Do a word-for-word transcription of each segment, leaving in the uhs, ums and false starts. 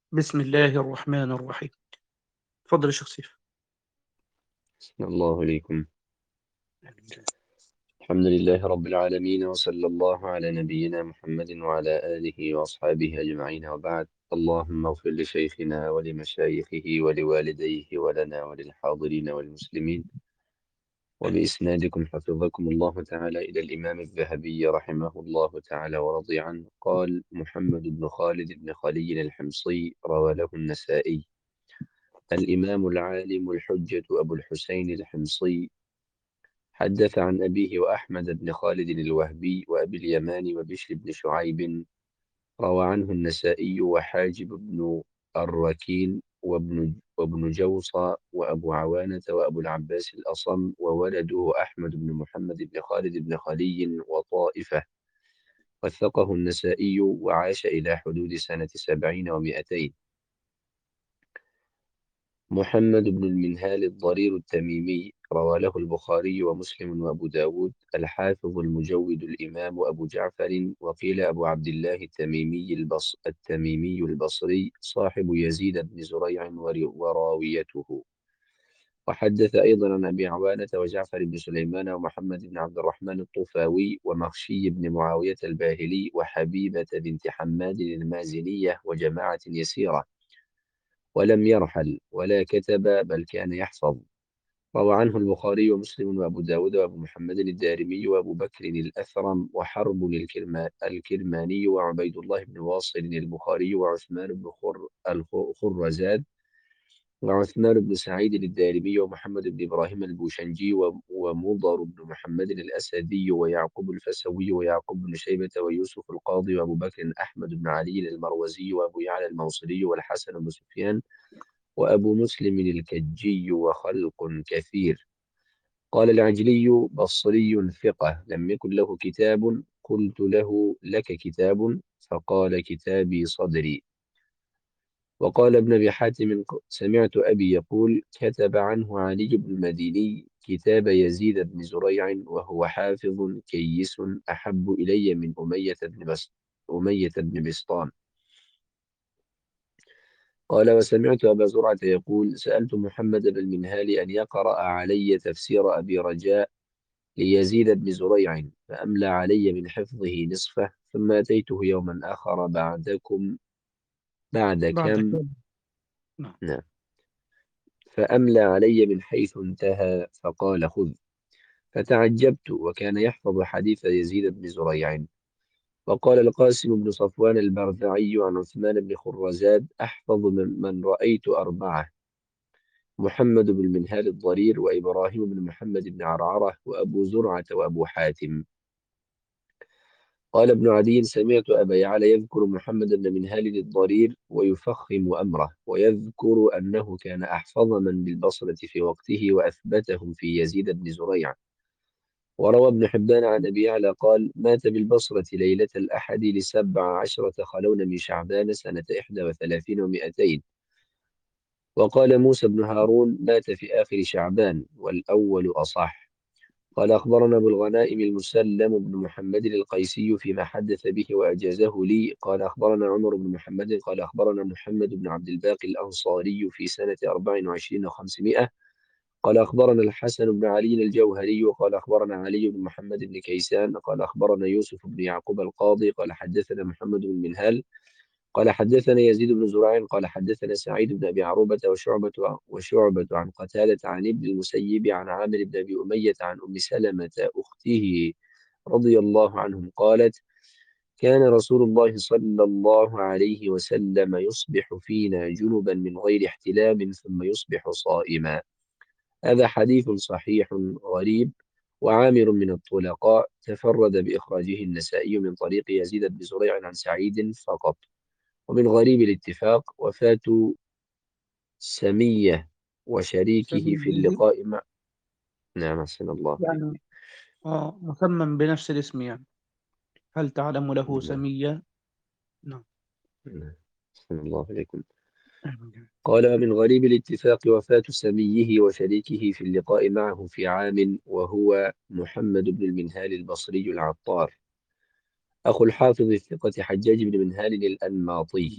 بسم الله الرحمن الرحيم. اتفضل يا شيخ سيف. أحسن الله إليكم. الحمد لله رب العالمين، وصلى الله على نبينا محمد وعلى آله وأصحابه أجمعين، وبعد. اللهم اغفر لشيخنا ولمشايخه ولوالديه ولنا وللحاضرين والمسلمين. آمين. وبإسنادكم حفظكم الله تعالى إلى الإمام الذهبي رحمه الله تعالى ورضي عنه قال: محمد بن خالد بن خليل الحمصي روى له النسائي. الإمام العالم الحجة أبو الحسين الحمصي حدث عن أبيه وأحمد بن خالد الوهبي وأبي اليمان وبشر بن شعيب. روى عنه النسائي وحاجب بن الركين وابن وابن جوصى وأبو عوانة وأبو العباس الأصم وولده أحمد بن محمد بن خالد بن خلي وطائفة. وثقه النسائي وعاش إلى حدود سنة سبعين ومائتين. محمد بن المنهال الضرير التميمي روى له البخاري ومسلم وأبو داود. الحافظ المجود الإمام أبو جعفر، وقيل أبو عبد الله التميمي البص التميمي البصري صاحب يزيد بن زريع ور- وراويته. وحدث أيضا عن أبي عوانة وجعفر بن سليمان ومحمد بن عبد الرحمن الطوفاوي ومخشي بن معاوية الباهلي وحبيبة بنت حماد المازنية وجماعة يسيرة. ولم يرحل ولا كتب، بل كان يحفظ. روى عنه البخاري ومسلم وأبو داود وأبو محمد الدارمي وأبو بكر الأثرم وحرب الكرما الكرماني وعبيد الله بن واصل البخاري وعثمان بن خر الخ- خرزاد وعثمان بن سعيد الدارمي ومحمد بن إبراهيم البوشنجي و- ومضر بن محمد الأسدي ويعقوب الفسوي ويعقوب بن شيبة ويوسف القاضي وأبو بكر أحمد بن علي المروزي وأبو يعلى الموصلي والحسن بن سفيان وأبو مسلم الكجي وخلق كثير. قال العجلي: بصري ثقة، لم يكن له كتاب. قلت له: لك كتاب؟ فقال: كتابي صدري. وقال ابن أبي حاتم: سمعت أبي يقول: كتب عنه علي بن المديني كتاب يزيد بن زريع وهو حافظ كيس أحب إلي من أمية بن بس أمية بن بسطام. قال: وسمعت أبا زرعة يقول: سألت محمد بن المنهال أن يقرأ علي تفسير أبي رجاء ليزيد بن زريع، فأملى علي من حفظه نصفه، ثم أتيته يوما آخر بعدكم بعد بعد كم كده. نعم. نعم فأملى علي من حيث انتهى، فقال: خذ. فتعجبت، وكان يحفظ حديث يزيد بن زريع. وقال القاسم بن صفوان البرذعي عن عثمان بن خرزاد: أحفظ من, من رأيت أربعة: محمد بن المنهال الضرير، وإبراهيم بن محمد بن عرعرة، وأبو زرعة، وأبو حاتم. قال ابن عدي: سمعت أبا يعلى يذكر محمد بن منهال الضرير ويفخم أمره، ويذكر أنه كان أحفظ من بالبصرة في وقته وأثبتهم في يزيد بن زريع. وروى ابن حبان عن أبي يعلى قال: مات بالبصرة ليلة الأحد لسبع عشرة خلون من شعبان سنة إحدى وثلاثين ومائتين. وقال موسى بن هارون: مات في آخر شعبان، والأول أصح. قال: أخبرنا أبو الغنائم المسلم بن محمد القيسي فيما حدث به وأجازه لي. قال: أخبرنا عمر بن محمد قال: أخبرنا محمد بن عبد الباقي الأنصاري في سنة أربع وعشرين وخمسمائة. قال: أخبرنا الحسن بن علي الجوهري قال: أخبرنا علي بن محمد بن كيسان قال: أخبرنا يوسف بن يعقوب القاضي قال: حدثنا محمد بن منهال قال: حدثنا يزيد بن زريع قال: حدثنا سعيد بن أبي عروبة وشعبة وشعبة عن قتادة عن ابن المسيب عن عامر بن أبي أمية عن أم سلمة أخته رضي الله عنهم قالت: كان رسول الله صلى الله عليه وسلم يصبح فينا جنبا من غير احتلام ثم يصبح صائما. هذا حديث صحيح غريب. وعامر من الطلقاء تفرد بإخراجه النسائي من طريق يزيد بن زريع عن سعيد فقط. ومن غريب الاتفاق وفاة سمية وشريكه في سميه اللقاء مع نعم، أحسن الله يعني آه مسمى بنفس الاسم يعني. هل تعلم له إليكم. سمية؟ نعم. نعم، أحسن الله إليكم. آمين. قال: من غريب الاتفاق وفاة سميه وشريكه في اللقاء معه في عام، وهو محمد بن المنهال البصري العطار، أخو الحافظ الثقة حجاج بن منهال الأنماطي.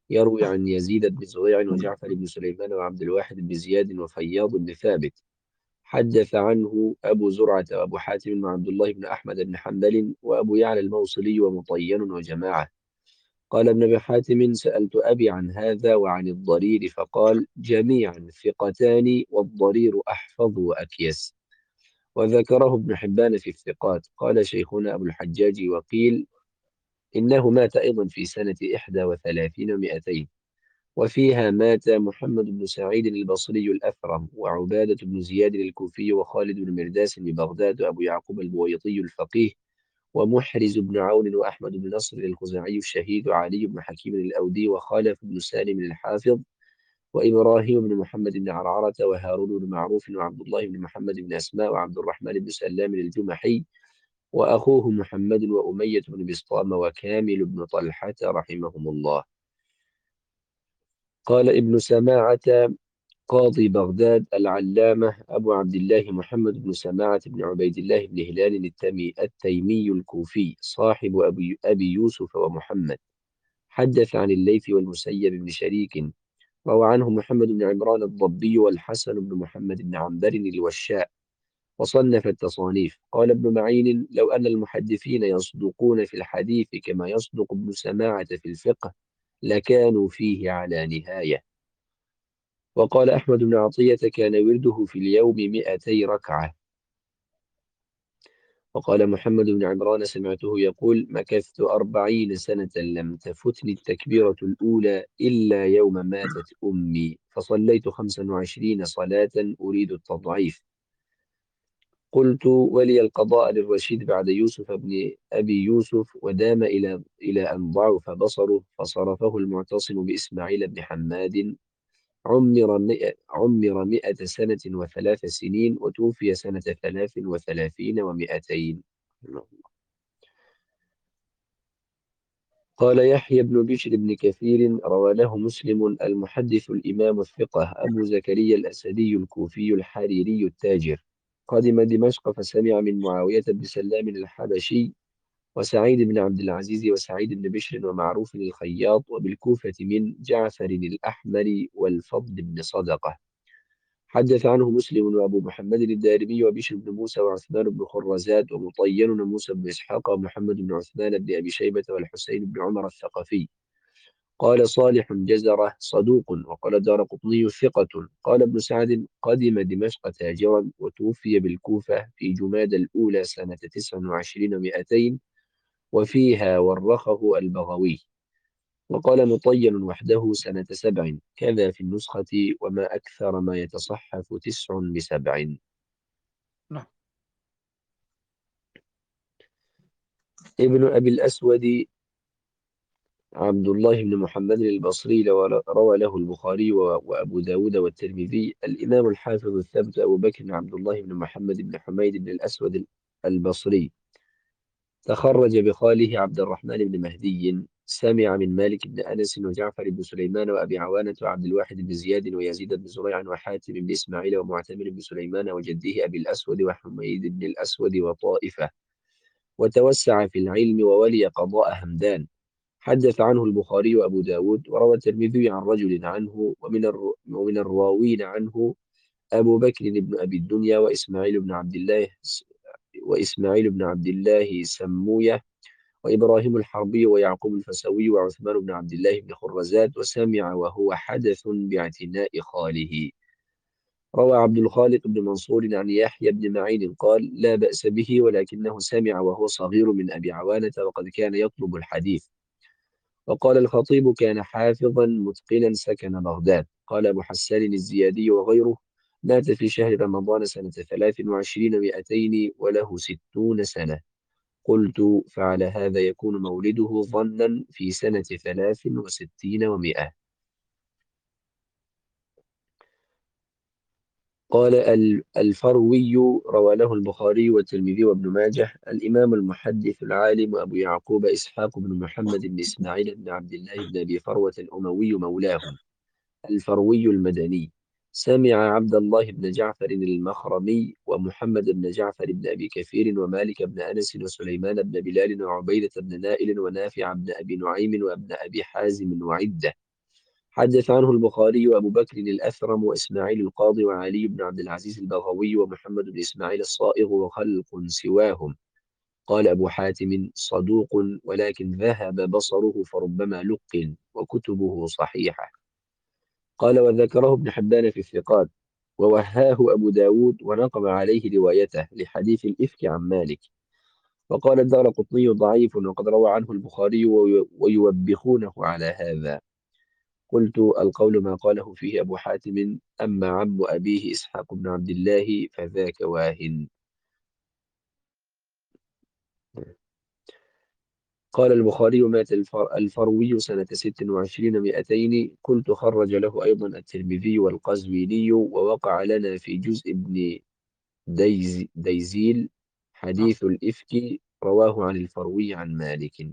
يروي عن يزيد بن زريع وجعفر بن سليمان وعبد الواحد بن زياد وفياض بن ثابت. حدث عنه أبو زرعة وأبو حاتم وعبد الله بن أحمد بن حنبل وأبو يعلى الموصلي ومطين وجماعة. قال ابن أبي حاتم: سألت أبي عن هذا وعن الضرير فقال: جميعا ثقتان والضرير أحفظ وأكيس. وذكره ابن حبان في الثقات. قال شيخنا أبو الحجاج: وقيل إنه مات أيضا في سنة إحدى وثلاثين ومائتين، وفيها مات محمد بن سعيد البصري الأثرم وعبادة بن زياد الكوفي وخالد بن مرداس ببغداد وأبو يعقوب البويطي الفقيه ومحرز بن عون وأحمد بن نصر الخزاعي الشهيد وعلي بن حكيم الأودي وخالف بن سالم الحافظ وإبراهيم بن محمد بن عرعرة وهارون بن معروف وعبد الله بن محمد بن أسماء وعبد الرحمن بن سلام الجمحي وأخوه محمد وأمية بن بسطام وكامل بن طلحة رحمهم الله. قال ابن سماعة قاضي بغداد العلامة أبو عبد الله محمد بن سماعة بن عبيد الله بن هلال التمي التيمي الكوفي صاحب أبي, أبي يوسف ومحمد، حدث عن الليث والمسيب بن شريك. روى عنه محمد بن عمران الضبي والحسن بن محمد بن عنبر الوشاء، وصنف التصانيف. قال ابن معين: لو أن المحدثين يصدقون في الحديث كما يصدق ابن سماعة في الفقه لكانوا فيه على نهاية. وقال أحمد بن عطية: كان ورده في اليوم مئتي ركعة. وقال محمد بن عمران: سمعته يقول: مكثت أربعين سنة لم تفتني التكبيرة الأولى إلا يوم ماتت أمي، فصليت خمسا وعشرين صلاة أريد التضعيف. قلت: ولي القضاء للرشيد بعد يوسف بن أبي يوسف، ودام إلى إلى أن ضعف بصره، فصرفه المعتصم بإسماعيل بن حماد. عمر مئة, عمر مئة سنة وثلاث سنين، وتوفي سنة ثلاث وثلاثين ومئتين. قال يحيى بن بشر بن كثير: روى له مسلم المحدث الإمام الثقة أبو زكريا الأسدي الكوفي الحريري التاجر. قدم دمشق فسمع من معاوية بن سلام الحبشي وسعيد بن عبد العزيز وسعيد بن بشر ومعروف الخياط، وبالكوفة من جعفر الأحمر والفضل بن صدقة. حدث عنه مسلم وأبو محمد الدارمي وبشر بن موسى وعثمان بن خرزات ومطين موسى بن إسحاق ومحمد بن عثمان بن أبي شيبة والحسين بن عمر الثقفي. قال صالح جزرة صدوق. وقال دارقطني ثقة. قال ابن سعد: قدم دمشق تاجرا، وتوفي بالكوفة في جماد الأولى سنة تسع وعشرين ومائتين، وفيها ورخه البغوي. وقال مطين وحده سنة سبع، كذا في النسخة: وما أكثر ما يتصحف تسع بسبع. نعم. ابن أبي الأسود عبد الله بن محمد البصري روى له البخاري و- وأبو داود والترمذي. الإمام الحافظ الثبت أبو بكر عبد الله بن محمد بن حميد بن الأسود البصري تخرج بخاله عبد الرحمن بن مهدي. سمع من مالك بن أنس وجعفر بن سليمان وأبي عوانة وعبد الواحد بن زياد ويزيد بن زريع وحاتم بن إسماعيل ومعتمر بن سليمان وجده أبي الأسود وحميد بن الأسود وطائفة، وتوسع في العلم وولي قضاء همدان. حدث عنه البخاري وأبو داود. وروى الترمذي عن رجل عنه، ومن, الر... ومن الراوين عنه أبو بكر بن أبي الدنيا وإسماعيل بن عبد الله وإسماعيل بن عبد الله سموية وإبراهيم الحربي ويعقوب الفسوي وعثمان بن عبد الله بن خرزات. وسمع وهو حدث باعتناء خاله. روى عبد الخالق بن منصور عن يحيى بن معين قال: لا بأس به، ولكنه سمع وهو صغير من أبي عوانة، وقد كان يطلب الحديث. وقال الخطيب: كان حافظا متقنا سكن بغداد. قال أبو حسان الزيادي وغيره: مات في شهر رمضان سنة ثلاث وعشرين ومائتين وله ستون سنة. قلت: فعلى هذا يكون مولده ظنا في سنة ثلاث وستين ومائة. قال ال- الفروي روى له البخاري والترمذي وابن ماجه. الإمام المحدث العالم أبو يعقوب إسحاق بن محمد بن إسماعيل بن عبد الله بن أبي فروة الأموي مولاهم الفروي المدني. سمع عبد الله بن جعفر المخرمي ومحمد بن جعفر بن أبي كثير ومالك بن أنس وسليمان بن بلال وعبيدة بن نائل ونافع بن أبي نعيم وابن أبي حازم وعدة. حدث عنه البخاري وأبو بكر الأثرم وإسماعيل القاضي وعلي بن عبد العزيز البغوي ومحمد بن إسماعيل الصائغ وخلق سواهم. قال أبو حاتم صدوق ولكن ذهب بصره فربما لقن وكتبه صحيحة. قال وذكره ابن حبان في الثقات، ووهاه أبو داود ونقم عليه روايته لحديث الإفك عن مالك. وقال الدارقطني ضعيف وقد روى عنه البخاري وي- ويوبخونه على هذا. قلت القول ما قاله فيه أبو حاتم، أما عم أبيه إسحاق بن عبد الله فذاك واهن. قال البخاري مات الفر الفروي سنة ست وعشرين مئتين. قلت خرج له أيضا الترمذي والقزويني، ووقع لنا في جزء ابن ديز ديزيل نعم. حديث الإفك رواه عن الفروي عن مالك.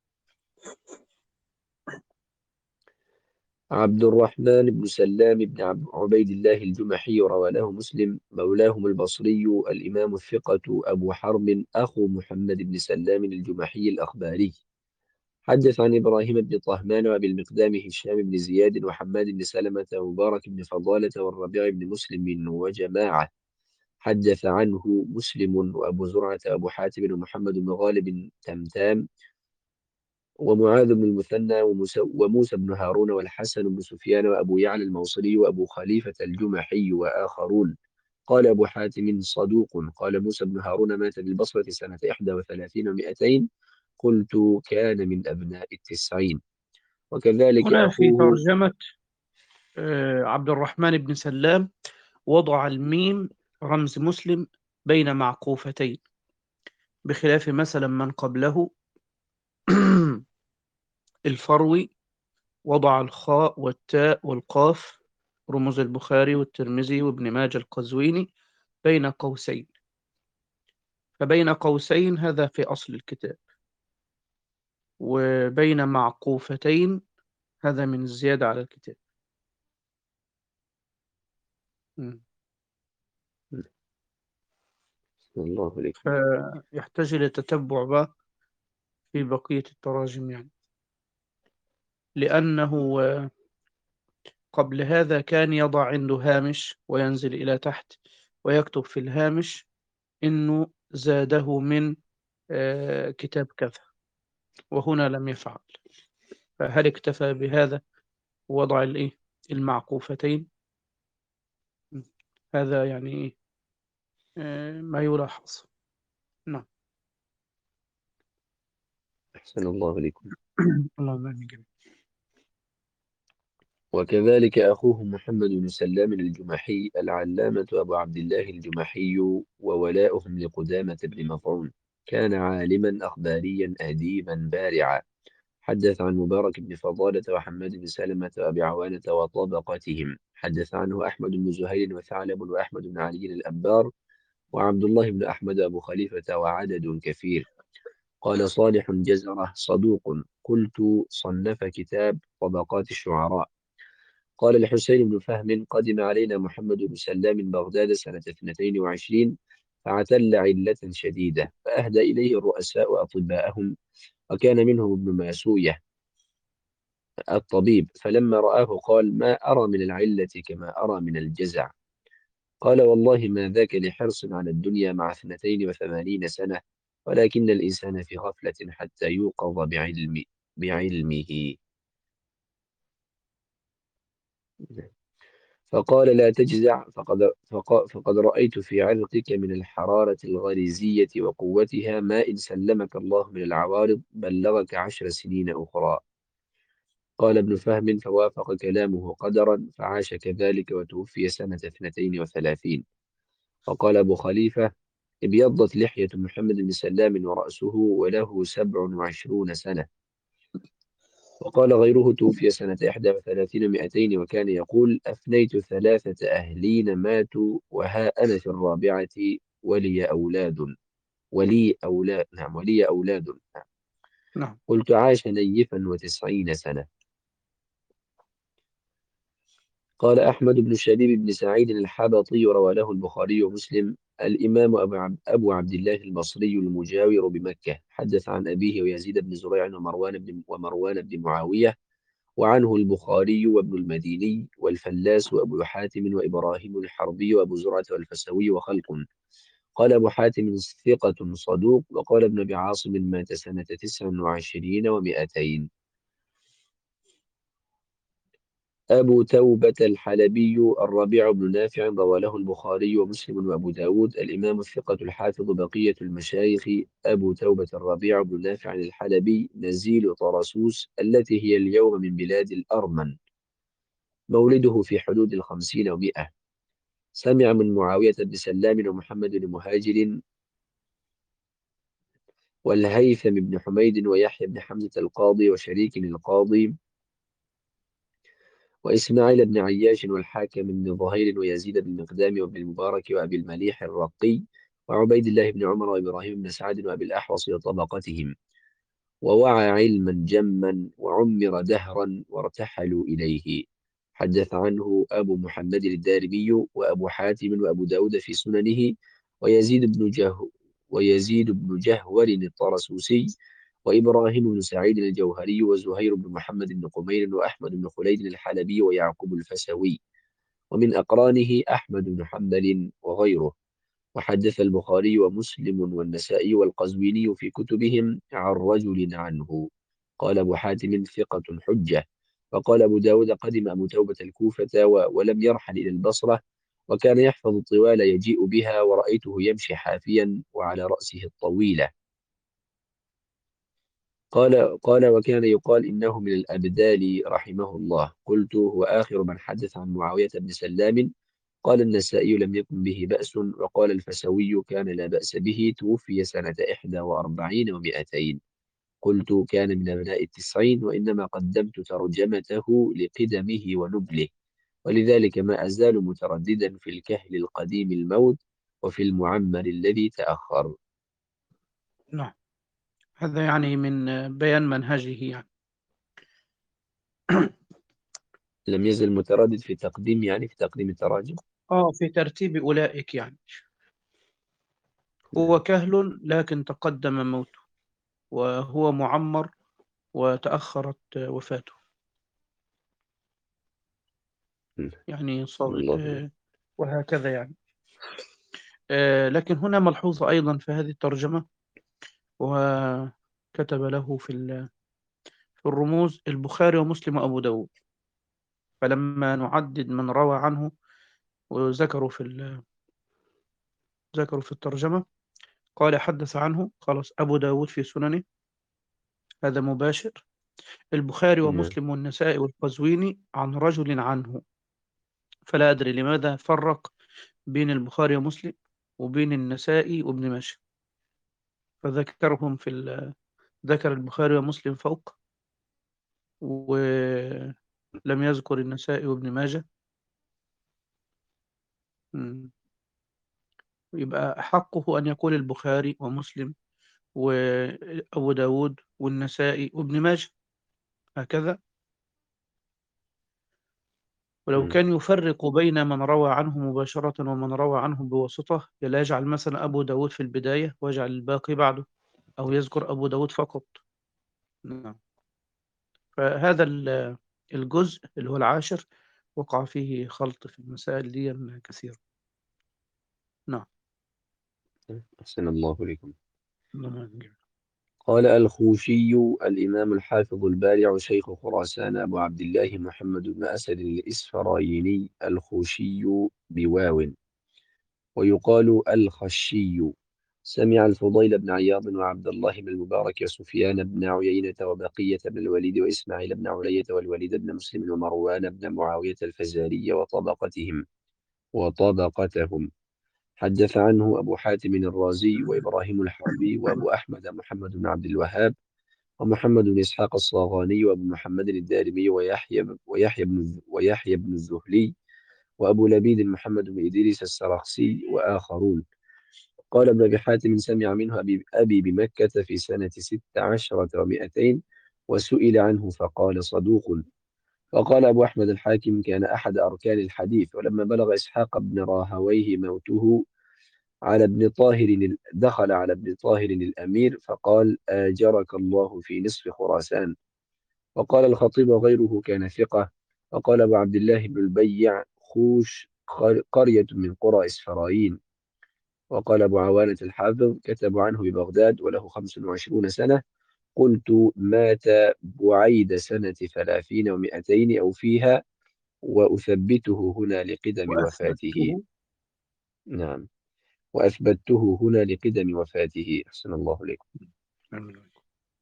عبد الرحمن بن سلام بن عب- عبيد الله الجمحي روى له مسلم مولاهم البصري الإمام الثقة أبو حرب أخو محمد بن سلام الجمحي الأخباري. حدث عن إبراهيم بن طهمان وأبي المقدام هشام بن زياد وحماد بن سلمة ومبارك بن فضالة والربيع بن مسلم وجماعة. حدث عنه مسلم وأبو زرعة وأبو حاتم ومحمد بن غالب تمتام ومعاذ بن المثنى وموسى, وموسى بن هارون والحسن بن سفيان وأبو يعلى الموصلي وأبو خليفة الجمحي وآخرون. قال أبو حاتم صدوق. قال موسى بن هارون مات بالبصرة سنة إحدى وثلاثين ومائتين. قلت كان من أبناء التسعين. وكذلك هنا في أخوه. ترجمة آه، عبد الرحمن بن سلام وضع الميم رمز مسلم بين معقوفتين، بخلاف مثلا من قبله الفروي وضع الخاء والتاء والقاف رموز البخاري والترمذي وابن ماجه القزويني بين قوسين، فبين قوسين هذا في أصل الكتاب، وبين معقوفتين هذا من الزيادة على الكتاب. مم. الله عليكم. فيحتاج إلى تتبع بقى في بقية التراجم يعني، لأنه آه، قبل هذا كان يضع عنده هامش وينزل إلى تحت ويكتب في الهامش إنه زاده من آه، كتاب كذا، وهنا لم يفعل. فهل اكتفى بهذا ووضع الإيه المعقوفتين؟ م. هذا يعني إيه آه، ما يلاحظ. نعم. أحسن الله عليكم. اللهم آمين جميعا. وكذلك أخوه محمد بن سلام الجمحي العلامة أبو عبد الله الجمحي وولاؤهم لقدامة بن مطعون. كان عالما أخباريا أديبا بارعا. حدث عن مبارك بن فضالة وحماد بن سلمة وأبي عوانة وطبقتهم. حدث عنه أحمد بن زهير وثعلب وأحمد بن علي الأنبار وعبد الله بن أحمد أبو خليفة وعدد كثير. قال صالح جزرة صدوق. قلت صنف كتاب طبقات الشعراء. قال الحسين بن فهم قدم علينا محمد بن سلام من بغداد سنة اثنتين وعشرين، فاعتل علة شديدة، فأهدى إليه الرؤساء أطباءهم، وكان منهم ابن ماسوية الطبيب. فلما رآه قال ما أرى من العلة كما أرى من الجزع. قال والله ما ذاك لحرص على الدنيا مع اثنتين وثمانين سنة، ولكن الإنسان في غفلة حتى يوقظ بعلم بعلمه. فقال لا تجزع، فقد, فق- فقد رأيت في عرقك من الحرارة الغريزية وقوتها ما إن سلمك الله من العوارض بلغك عشر سنين أخرى. قال ابن فهم فوافق كلامه قدرا، فعاش كذلك وتوفي سنة اثنتين وثلاثين. وقال أبو خليفة ابيضت لحية محمد بن سلام ورأسه وله سبع وعشرون سنة. وقال غيره توفي سنة إحدى وثلاثين ومائتين وكان يقول أفنيت ثلاثة أهلين ماتوا وها أنا في الرابعة ولي أولاد. ولي أولاد نعم ولي أولاد نعم. نعم. قلت عاش نيفا وتسعين سنة. قال أحمد بن شبيب بن سعيد الحبطي روى له البخاري ومسلم. الإمام أبو عبد, أبو عبد الله البصري المجاور بمكة حدث عن أبيه ويزيد بن زريع ومروان بن ومروان بن معاوية وعنه البخاري وابن المديني والفلاس وأبو حاتم وإبراهيم الحربي وأبو زرعة والفسوي وخلق. قال أبو حاتم ثقة صدوق. وقال ابن أبي عاصم مات سنة تسع وعشرين ومائتين. أبو توبة الحلبي الربيع بن نافع روى له البخاري ومسلم وأبو داود. الإمام الثقة الحافظ بقية المشايخ أبو توبة الربيع بن نافع الحلبي نزيل طرسوس التي هي اليوم من بلاد الأرمن. مولده في حدود الخمسين ومائة. سمع من معاوية بن سلام ومحمد بن مهاجر والهيثم بن حميد ويحيى بن حمزة القاضي وشريك القاضي وإسماعيل بن عياش والحاكم بن ظهير ويزيد بن مقدام وابن المبارك وأبي المليح الرقي وعبيد الله بن عمر وإبراهيم بن سعد وأبي الأحوص وطبقتهم. ووعى علما جما وعمر دهرا وارتحلوا إليه. حدث عنه أبو محمد الدارمي وأبو حاتم وأبو داود في سننه ويزيد بن جه ويزيد بن جهور الطرسوسي وإبراهيم بن سعيد الجوهري وزهير بن محمد بن قمير وأحمد بن خليد الحلبي ويعقوب الفسوي. ومن أقرانه أحمد بن حنبل وغيره. وحدث البخاري ومسلم والنسائي والقزويني في كتبهم عن رجل عنه. قال أبو حاتم ثقة حجة. وقال أبو داود قدم أبو توبة الكوفة و- ولم يرحل إلى البصرة، وكان يحفظ الطوال يجيء بها ورأيته يمشي حافيا وعلى رأسه الطويلة. قال قال وكان يقال إنه من الأبدال رحمه الله. قلت هو آخر من حدث عن معاوية بن سلام. قال النسائي لم يكن به بأس. وقال الفسوي كان لا بأس به، توفي سنة إحدى وأربعين ومائتين. قلت كان من أبناء التسعين، وإنما قدمت ترجمته لقدمه ونبله، ولذلك ما أزال مترددا في الكهل القديم الموت وفي المعمر الذي تأخر. نعم. هذا يعني من بيان منهجه يعني. لم يزل متردد في تقديم، يعني في تقديم التراجم. آه في ترتيب أولئك يعني. هو نعم. كهل لكن تقدم موته، وهو معمر وتأخرت وفاته. نعم. يعني أحسن صار الله إليك. آه، وهكذا يعني. آه، لكن هنا ملحوظة أيضا في هذه الترجمة، وكتب له في ال- في الرموز البخاري ومسلم وأبو داود. فلما نعدد من روى عنه وذكروا في ال- ذكروا في الترجمة، قال حدث عنه خلاص أبو داود في سننه، هذا مباشر. البخاري نعم. ومسلم والنسائي والقزويني عن رجل عنه. فلا أدري لماذا فرق بين البخاري ومسلم وبين النسائي وابن ماجه، فذكرهم في ال... ذكر البخاري ومسلم فوق، ولم يذكر النسائي وابن ماجه. مم. يبقى حقه أن يقول البخاري ومسلم وأبو داود والنسائي وابن ماجه، هكذا. ولو نعم. كان يفرق بين من روى عنه مباشرة ومن روى عنه بواسطة، لا يجعل مثلا أبو داود في البداية ويجعل الباقي بعده، أو يذكر أبو داود فقط. نعم. فهذا ال- الجزء اللي هو العاشر وقع فيه خلط في المسائل دي كثير. نعم. أحسن الله إليكم. نعم. قال الخوشي الإمام الحافظ البارع شيخ خراسان أبو عبد الله محمد بن أسد الإسفرايني الخوشي بواو، ويقال الخشي. سمع الفضيل بن عياض وعبد الله بن المبارك وسفيان بن عيينة وبقية بن الوليد وإسماعيل بن علية والوليد بن مسلم ومروان بن معاوية الفزاري وطبقتهم وطبقتهم. حدث عنه أبو حاتم الرازي وإبراهيم الحربي وأبو أحمد محمد بن عبد الوهاب ومحمد بن إسحاق الصاغاني وأبو محمد الدارمي ويحيى ويحيى بن ويحيى بن الزهلي وأبو لبيد محمد بن إدريس السرخسي وآخرون. قال ابن أبي حاتم سمع منه أبي, أبي بمكة في سنة ست عشرة ومائتين، وسئل عنه فقال صدوق. وقال أبو أحمد الحاكم كان أحد أركان الحديث. ولما بلغ إسحاق بن راهويه موته على ابن طاهر دخل على ابن طاهر الأمير فقال آجرك الله في نصف خراسان. وقال الخطيب وغيره كان ثقة. وقال أبو عبد الله بن البيع خوش قر- قرية من قرى إسفرايين. وقال أبو عوانة الحافظ كتب عنه ببغداد وله خمس وعشرون سنة. قلت مات بعيد سنة ثلاثين ومائتين أو فيها، وأثبته هنا لقدم وفاته. وأثبته. نعم، وأثبته هنا لقدم وفاته. أحسن الله إليكم. آمين.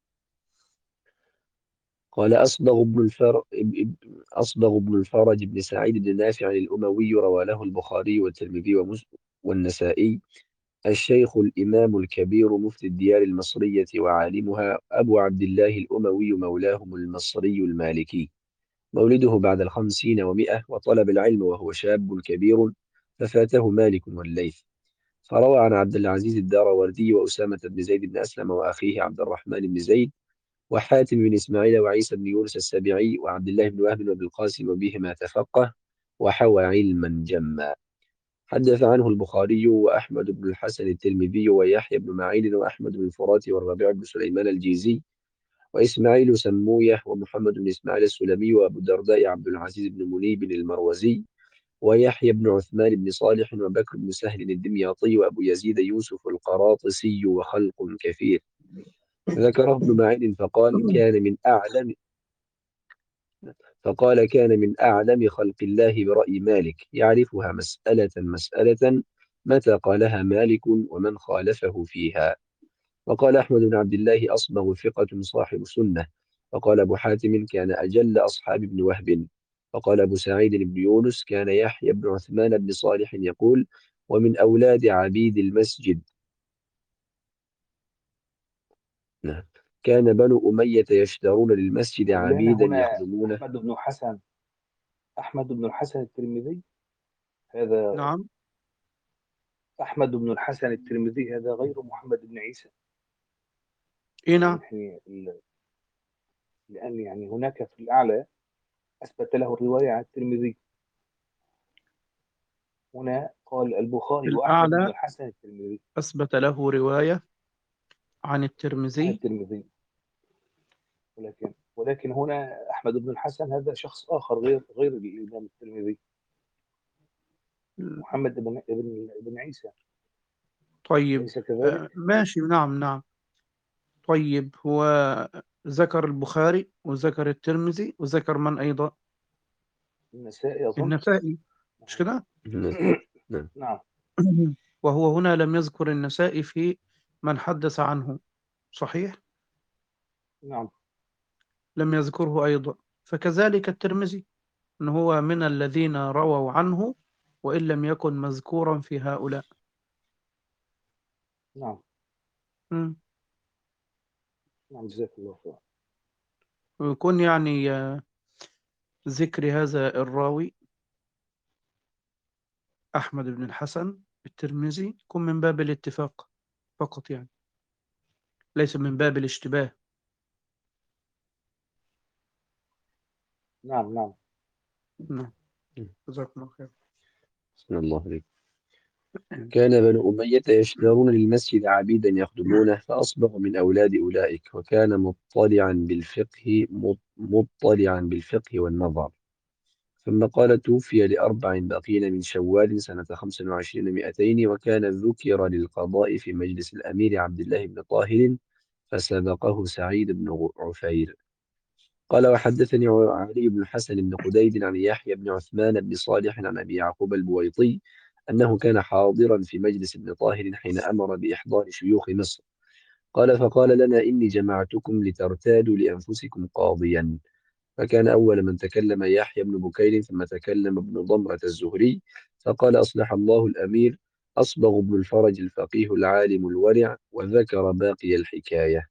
قال أصبغ بن الفر... أصبغ بن الفرج بن سعيد بن نافع الأموي روى له البخاري والترمذي ومس... والنسائي. الشيخ الإمام الكبير مفتي الديار المصرية وعالمها أبو عبد الله الأموي مولاهم المصري المالكي. مولده بعد الخمسين ومائة، وطلب العلم وهو شاب كبير ففاته مالك والليث. فروى عن عبد العزيز الداروردي وأسامة بن زيد بن أسلم وأخيه عبد الرحمن بن زيد وحاتم بن إسماعيل وعيسى بن يونس السبيعي وعبد الله بن وهب وبالقاسم وبهما تفقه وحوى علما جما. حدث عنه البخاري وأحمد بن الحسن الترمذي ويحيى بن معين وأحمد بن الفرات والربيع بن سليمان الجيزي وإسماعيل سمويه ومحمد بن إسماعيل السلمي وأبو الدرداء عبد العزيز بن منيب المروزي ويحيى بن عثمان بن صالح وبكر بن سهل الدمياطي وأبو يزيد يوسف القراطسي وخلق كثير. ذكره ابن معين فقال كان من أعلم فقال كان من أعلم خلق الله برأي مالك، يعرفها مسألة مسألة متى قالها مالك ومن خالفه فيها. وقال أحمد بن عبد الله أصبغ ثقة صاحب سنة. وقال أبو حاتم كان أجل أصحاب ابن وهب. وقال أبو سعيد بن يونس كان يحيى بن عثمان بن صالح يقول ومن أولاد عبيد المسجد. نعم. كان بنو أمية يشترون للمسجد مولانا عبيدا هنا يخدمونه. أحمد بن حسن أحمد بن الحسن الترمذي هذا. نعم. أحمد بن الحسن الترمذي هذا غير محمد بن عيسى. إيه نعم. يعني ال- لأن يعني هناك في الأعلى أثبت له الرواية عن الترمذي. هنا قال البخاري وأحمد بن الأعلى الحسن الترمذي أثبت له رواية عن عن الترمذي. الترمذي. ولكن ولكن هنا أحمد بن الحسن هذا شخص آخر غير غير الإمام الترمذي، محمد بن بن بن عيسى. طيب. أليس آه، كذلك؟ ماشي. نعم نعم. طيب، هو ذكر البخاري وذكر الترمذي وذكر من أيضا؟ النسائي أظن. النسائي، مش نعم. كده؟ نعم. نعم. نعم. وهو هنا لم يذكر النسائي في من حدث عنه، صحيح؟ نعم. لم يذكره أيضا. فكذلك الترمذي، إن هو من الذين رووا عنه وإن لم يكن مذكورا في هؤلاء. نعم. مم. نعم، جزاك الله خير. ويكون يعني آه، ذكر هذا الراوي أحمد بن الحسن الترمذي يكون من باب الاتفاق فقط، يعني ليس من باب الاشتباه. نعم. نعم. نعم. جزاكم الله خير. بسم الله عليك. كان بنو أمية يشترون للمسجد عبيدا يخدمونه فأصبغ من أولاد أولئك، وكان مطلعا بالفقه مطلعا بالفقه والنظر. ثم قال توفي لأربع باقين من شوال سنة خمس وعشرين مئتين، وكان ذكر للقضاء في مجلس الأمير عبد الله بن طاهر فسبقه سعيد بن عفير. قال وحدثني علي بن الحسن بن قديد عن يحيى بن عثمان بن صالح عن أبي يعقوب البويطي أنه كان حاضرا في مجلس ابن طاهر حين أمر بإحضار شيوخ مصر. قال فقال لنا إني جمعتكم لترتادوا لأنفسكم قاضيا. فكان أول من تكلم يحيى بن بكير ثم تكلم ابن ضمرة الزهري فقال أصلح الله الأمير أصبغ بن الفرج الفقيه العالم الورع، وذكر باقي الحكاية.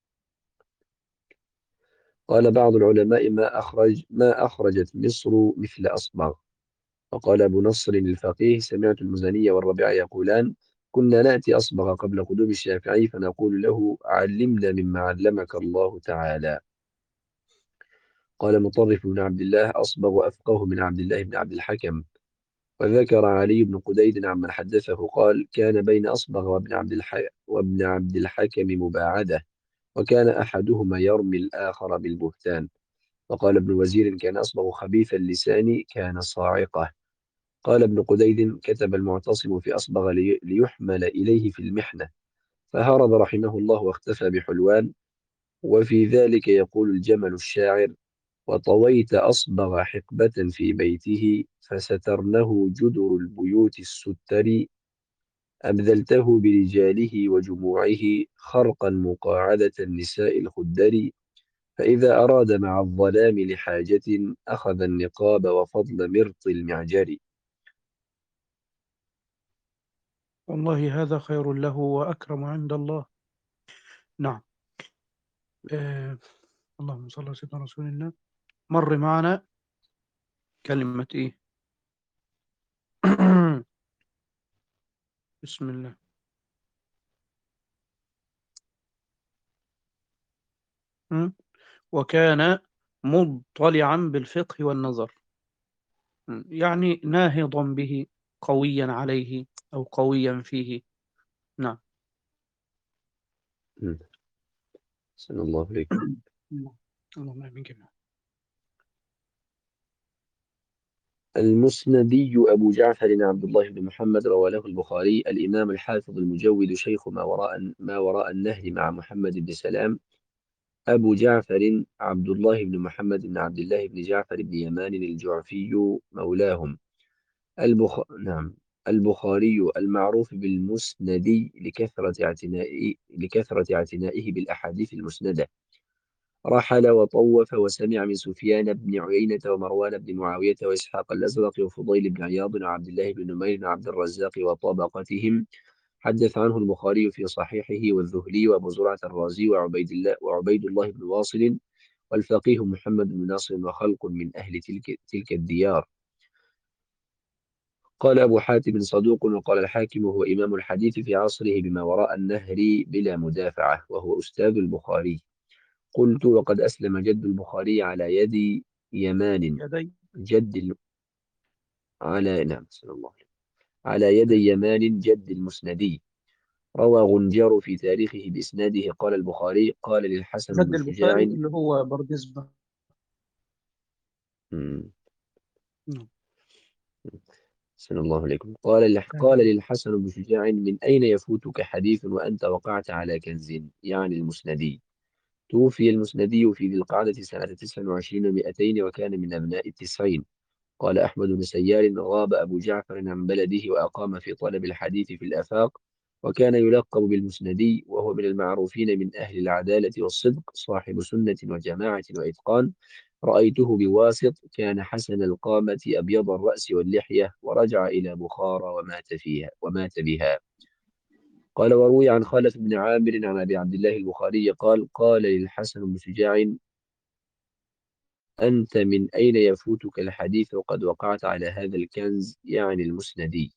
قال بعض العلماء ما أخرج ما أخرجت مصر مثل أصبغ. وقال أبو نصر الفقيه سمعت المزني والربيع يقولان كنا نأتي أصبغ قبل قدوم الشافعي فنقول له علمنا مما علمك الله تعالى. قال مطرف بن عبد الله أصبغ أفقه من عبد الله بن عبد الحكم. وذكر علي بن قديد عمن حدثه قال كان بين أصبغ وابن عبد الح... وابن عبد الحكم مباعدة، وكان أحدهما يرمي الآخر بالبهتان. وقال ابن وزير كان أصبغ خبيث اللسان كان صاعقة. قال ابن قديد كتب المعتصم في أصبغ لي ليحمل إليه في المحنة، فهرب رحمه الله واختفى بحلوان. وفي ذلك يقول الجمل الشاعر: وطويت أصبغ حقبة في بيته فسترنه جدر البيوت الستر، أبذلته برجاله وجموعه خرقا مقاعدة النساء الخدر، فإذا أراد مع الظلام لحاجة أخذ النقاب وفضل مرط المعجر. والله هذا خير له وأكرم عند الله. نعم. آه. اللهم صل على سيدنا رسول الله. مر معنا كلمة إيه؟ بسم الله. م? وكان مضطلعا بالفقه والنظر، م. يعني ناهضا به، قويا عليه أو قويا فيه. نعم. مم. أحسن الله إليك. نعم. اللهم آمين جميعا. المسندي أبو جعفر عبد الله بن محمد روى له البخاري. الإمام الحافظ المجود شيخ ما وراء ما وراء النهر مع محمد بن سلام. أبو جعفر عبد الله بن محمد بن عبد الله بن جعفر بن يمان الجعفي مولاهم. البخ... نعم. البخاري المعروف بالمسندي لكثرة اعتنائه لكثرة اعتنائه بالأحاديث المسندة. رحل وطوف وسمع من سفيان بن عيينة ومروان بن معاوية وإسحاق الأزرق وفضيل بن عياض وعبد الله بن نمير وعبد الرزاق وطبقتهم. حدث عنه البخاري في صحيحه والذهلي وأبو زرعة الرازي وعبيد الله وعبيد الله بن واصل والفقيه محمد بن ناصر وخلق من أهل تلك تلك الديار. قال أبو حاتم صدوق. وقال الحاكم هو إمام الحديث في عصره بما وراء النهر بلا مدافعة، وهو أستاذ البخاري. قلت: وقد أسلم جد البخاري على يد يمان. يدي. جد ال... على نعم صلى الله عليه على يد يمان جد المسندي. روى غنجر في تاريخه بإسناده. قال البخاري: قال للحسن جد بن البخاري شجاع. اللي هو بردزبة. مم. نعم. أحسن الله عليكم. قال لح... قال آمين. للحسن بن شجاع: من أين يفوتك حديث وأنت وقعت على كنز؟ يعني المسندي. توفي المسندي في ذي القعدة سنة تسع وعشرين ومائتين وكان من أبناء التسعين. قال أحمد بن سيار: غاب أبو جعفر عن بلده وأقام في طلب الحديث في الآفاق، وكان يلقب بالمسندي، وهو من المعروفين من أهل العدالة والصدق، صاحب سنة وجماعة وإتقان. رأيته بواسط، كان حسن القامة أبيض الرأس واللحية، ورجع إلى بخارى ومات فيها ومات بها. قال: وروي عن خالد بن عامر عن أبي عبد الله البخاري قال: قال للحسن بن شجاع: أنت من أين يفوتك الحديث وقد وقعت على هذا الكنز؟ يعني المسندي.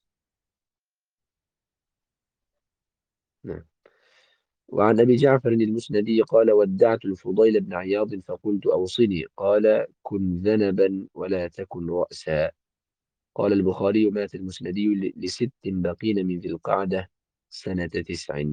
نعم. وعن أبي جعفر المسندي قال: ودعت الفضيل بن عياض فقلت: أوصني. قال: كن ذنبا ولا تكن رأسا. قال البخاري: مات المسندي ل- لست بقين من ذي القعدة سنة تسع.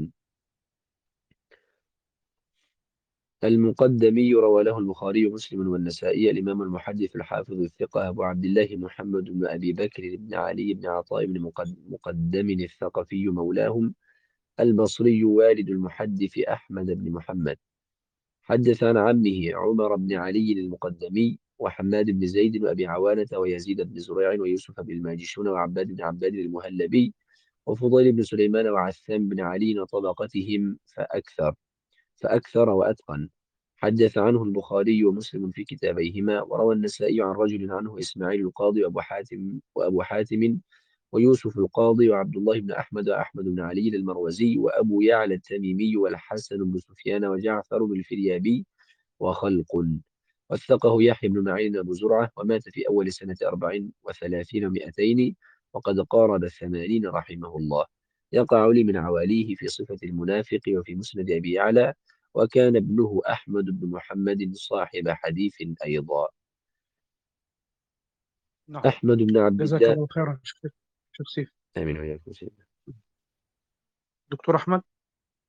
المقدمي روى له البخاري ومسلم والنسائي. الإمام المحدث الحافظ الثقة أبو عبد الله محمد بن أبي بكر بن علي بن عطاء بن مقد- مقدم الثقفي مولاهم، البصري، والد المحدث أحمد بن محمد. حدث عن عمه عمر بن علي المقدمي وحماد بن زيد وأبي عوانة ويزيد بن زريع ويوسف بن الماجشون وعباد بن عباد المهلبي وفضيل بن سليمان وعثام بن علي وطبقتهم فأكثر فأكثر وأتقن. حدث عنه البخاري ومسلم في كتابيهما. وروى النسائي عن رجل عنه إسماعيل القاضي وأبو حاتم وأبو حاتم ويوسف القاضي وعبد الله بن أحمد وأحمد بن علي المروزي وأبو يعلى التميمي والحسن بن سفيان وجعفر بن الفريابي وخلق. وثقه يحيى بن معين أبو زرعة، ومات في أول سنة أربع وثلاثين ومائتين وقد قارب الثمانين رحمه الله. يقع لي من عواليه في صفة المنافق وفي مسند أبي يعلى. وكان ابنه أحمد بن محمد صاحب حديث أيضا. نعم. أحمد بن عبد جزاك الله. الله خيرا شيخ شيخ سيف. آمين وإياكم سيدنا. دكتور أحمد.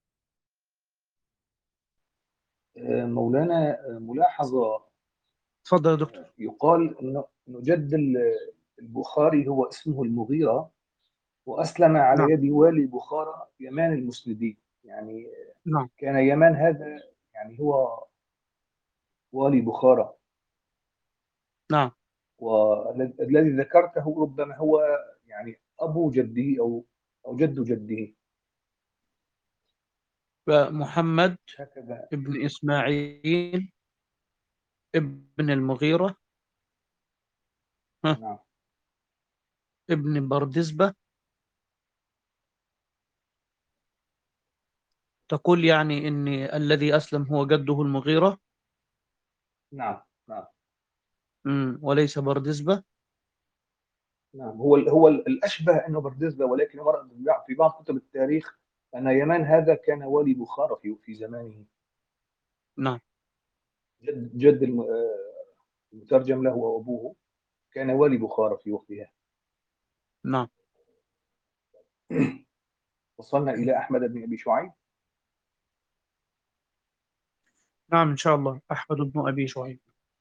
آه، مولانا، آه، ملاحظة اتفضل يا دكتور. يقال إنه إنه جد ال- البخاري هو اسمه المغيرة، وأسلم على نعم يد والي بخارى يمان المسندين. يعني نعم كان يمان هذا يعني هو والي بخارى، نعم. والذي ذكرته ربما هو يعني أبو جده أو أو جد جده. فمحمد هكذا. ابن إسماعيل ابن المغيرة، ها، نعم. ابن بردزبة. تقول يعني إن الذي أسلم هو جده المغيرة. نعم. نعم. مم. وليس بردزبة. نعم. هو ال- هو ال- الأشبه أنه بردزبة، ولكن ورد في بعض كتب التاريخ أن يمان هذا كان والي بخارى في في زمانه. نعم جد جد الم- آه، المترجم له وأبوه كان والي بخارى في وقتها. نعم وصلنا إلى أحمد بن أبي شعيب. نعم إن شاء الله. أحمد بن أبي شعيب.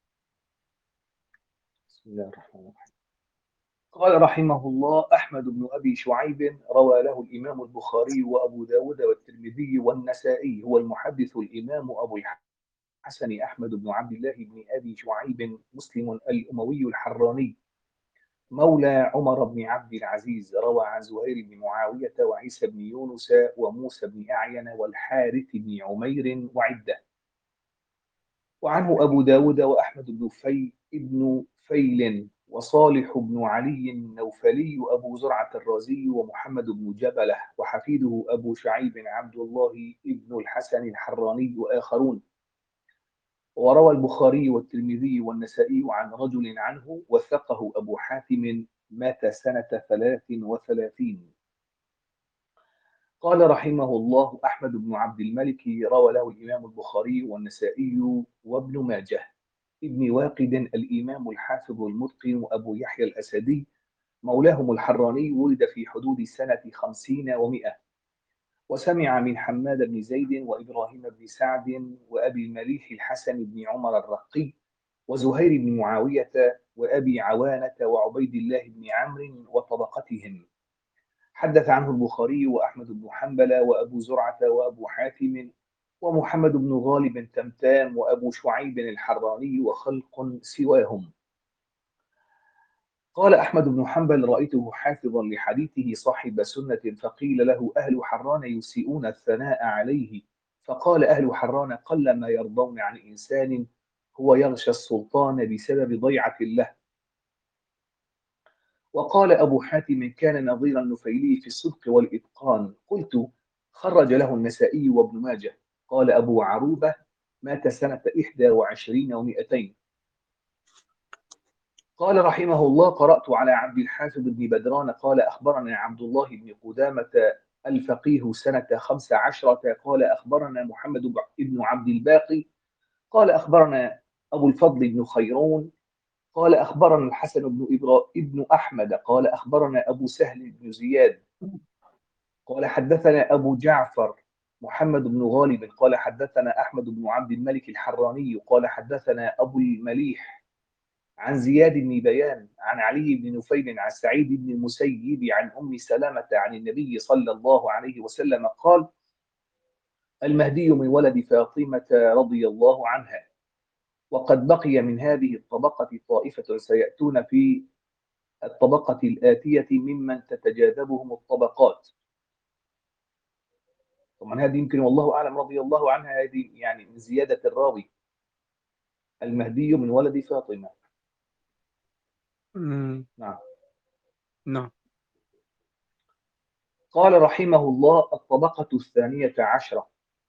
بسم الله الرحمن الرحيم. قال رحمه الله: أحمد بن أبي شعيب روى له الإمام البخاري وأبو داود والترمذي والنسائي. هو المحدث الإمام أبو الحسن أحمد بن عبد الله بن أبي شعيب مسلم الأموي الحراني، مولى عمر بن عبد العزيز. روى عن زهير بن معاوية وعيسى بن يونس وموسى بن أعين والحارث بن عمير وعدة. وعنه أبو داود وأحمد بن في ابن فيل وصالح بن علي النوفلي وأبو زرعة الرازي ومحمد بن جبلة وحفيده أبو شعيب عبد الله بن الحسن الحراني وآخرون. وروى البخاري والترمذي والنسائي عن رجل عنه وثقه أبو حاتم، مات سنة ثلاث وثلاثين. قال رحمه الله: أحمد بن عبد الملك روى له الإمام البخاري والنسائي وابن ماجه. ابن واقد الإمام الحافظ المتقن أبو يحيى الأسدي، مولاهم الحراني، ولد في حدود سنة خمسين ومائة. وسمع من حماد بن زيد وإبراهيم بن سعد وأبي المليح الحسن بن عمر الرقي وزهير بن معاوية وأبي عوانة وعبيد الله بن عمرو وطبقتهم. حدث عنه البخاري وأحمد بن حنبل وأبو زرعة وأبو حاتم ومحمد بن غالب تمتام وأبو شعيب الحراني وخلق سواهم. قال أحمد بن حنبل: رأيته حافظا لحديثه صاحب سنة، فقيل له: أهل حران يسيئون الثناء عليه. فقال: أهل حران قل ما يرضون عن إنسان هو يغشى السلطان بسبب ضيعة له. وقال أبو حاتم: كان نظير النفيلي في الصدق والإتقان. قلت: خرج له النسائي وابن ماجه. قال أبو عروبة: مات سنة إحدى وعشرين ومائتين. قال رحمه الله: قرأت على عبد الحافظ بن بدران قال أخبرنا عبد الله بن قدامة الفقيه سنة خمس عشرة قال أخبرنا محمد بن عبد الباقي قال أخبرنا أبو الفضل بن خيرون قال أخبرنا الحسن بن إبرا ابن أحمد قال أخبرنا أبو سهل بن زياد قال حدثنا أبو جعفر محمد بن غالب قال حدثنا أحمد بن عبد الملك الحراني قال حدثنا أبو المليح عن زياد بن بيان عن علي بن نفيل عن سعيد بن المسيب عن أم سلمة عن النبي صلى الله عليه وسلم قال: المهدي من ولد فاطمة رضي الله عنها. وقد بقي من هذه الطبقة طائفة سيأتون في الطبقة الآتية ممن تتجاذبهم الطبقات. طبعا هذه يمكن والله أعلم رضي الله عنها، هذه يعني من زيادة الراوي: المهدي من ولد فاطمة. مم. نعم. نعم قال رحمه الله: الطبقة الثانية عشرة: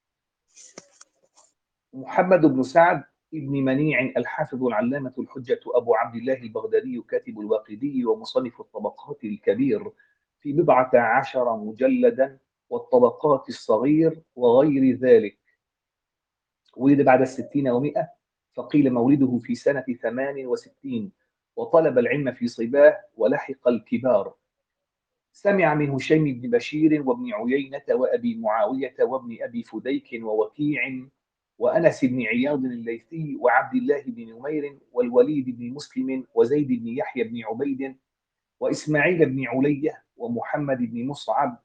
محمد بن سعد ابن منيع الحافظ العلامة الحجة أبو عبد الله البغدادي كاتب الواقدي ومصنف الطبقات الكبير في بضعة عشر مجلدا والطبقات الصغير وغير ذلك. ولد بعد الستين ومائة، فقيل مولده في سنة ثمان وستين، وطلب العلم في صباه ولحق الكبار. سمع من هشيم بن بشير وابن عيينة وأبي معاوية وابن أبي فديك ووكيع وأنس بن عياض الليثي وعبد الله بن نمير والوليد بن مسلم وزيد بن يحيى بن عبيد وإسماعيل بن علية ومحمد بن مصعب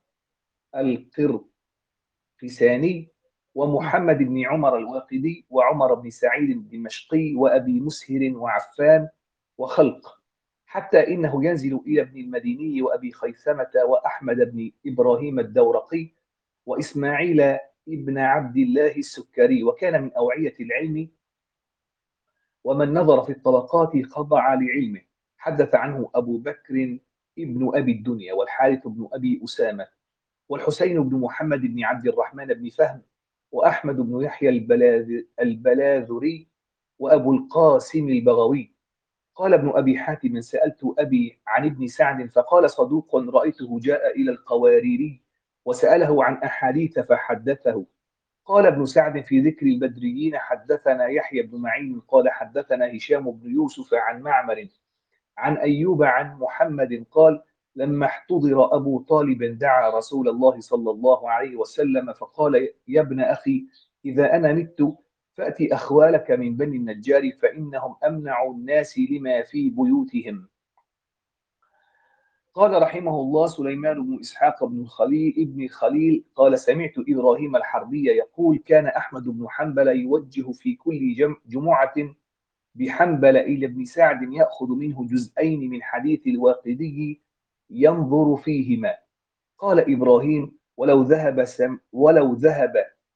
القرقساني نعم. ومحمد بن عمر الواقدي وعمر بن سعيد الدمشقي وأبي مسهر وعفان وخلق، حتى إنه ينزل إلى ابن المديني وأبي خيثمة وأحمد بن إبراهيم الدورقي وإسماعيل ابن عبد الله السكري، وكان من أوعية العلم، ومن نظر في الطبقات خضع لعلمه. حدث عنه أبو بكر ابن أبي الدنيا والحارث بن أبي أسامة والحسين بن محمد بن عبد الرحمن بن فهد وأحمد بن يحيى البلاذ- البلاذري وأبو القاسم البغوي. قال ابن أبي حاتم: سألت أبي عن ابن سعد فقال: صدوق رأيته جاء إلى القواريري وسأله عن أحاديث فحدثه. قال ابن سعد في ذكر البدريين: حدثنا يحيى بن معين قال حدثنا هشام بن يوسف عن معمر عن أيوب عن محمد قال: لما احتضر أبو طالب دعا رسول الله صلى الله عليه وسلم فقال: يا ابن أخي، إذا أنا مت فأتي أخوالك من بني النجار فإنهم أمنع الناس لما في بيوتهم. قال رحمه الله سليمان بن إسحاق بن خليل ابن خليل قال: سمعت إبراهيم الحربي يقول: كان أحمد بن حنبل يوجه في كل جم جمعة بحنبل إلى ابن سعد يأخذ منه جزئين من حديث الواقدي ينظر فيهما. قال إبراهيم: ولو ذهب سم ولو ذهب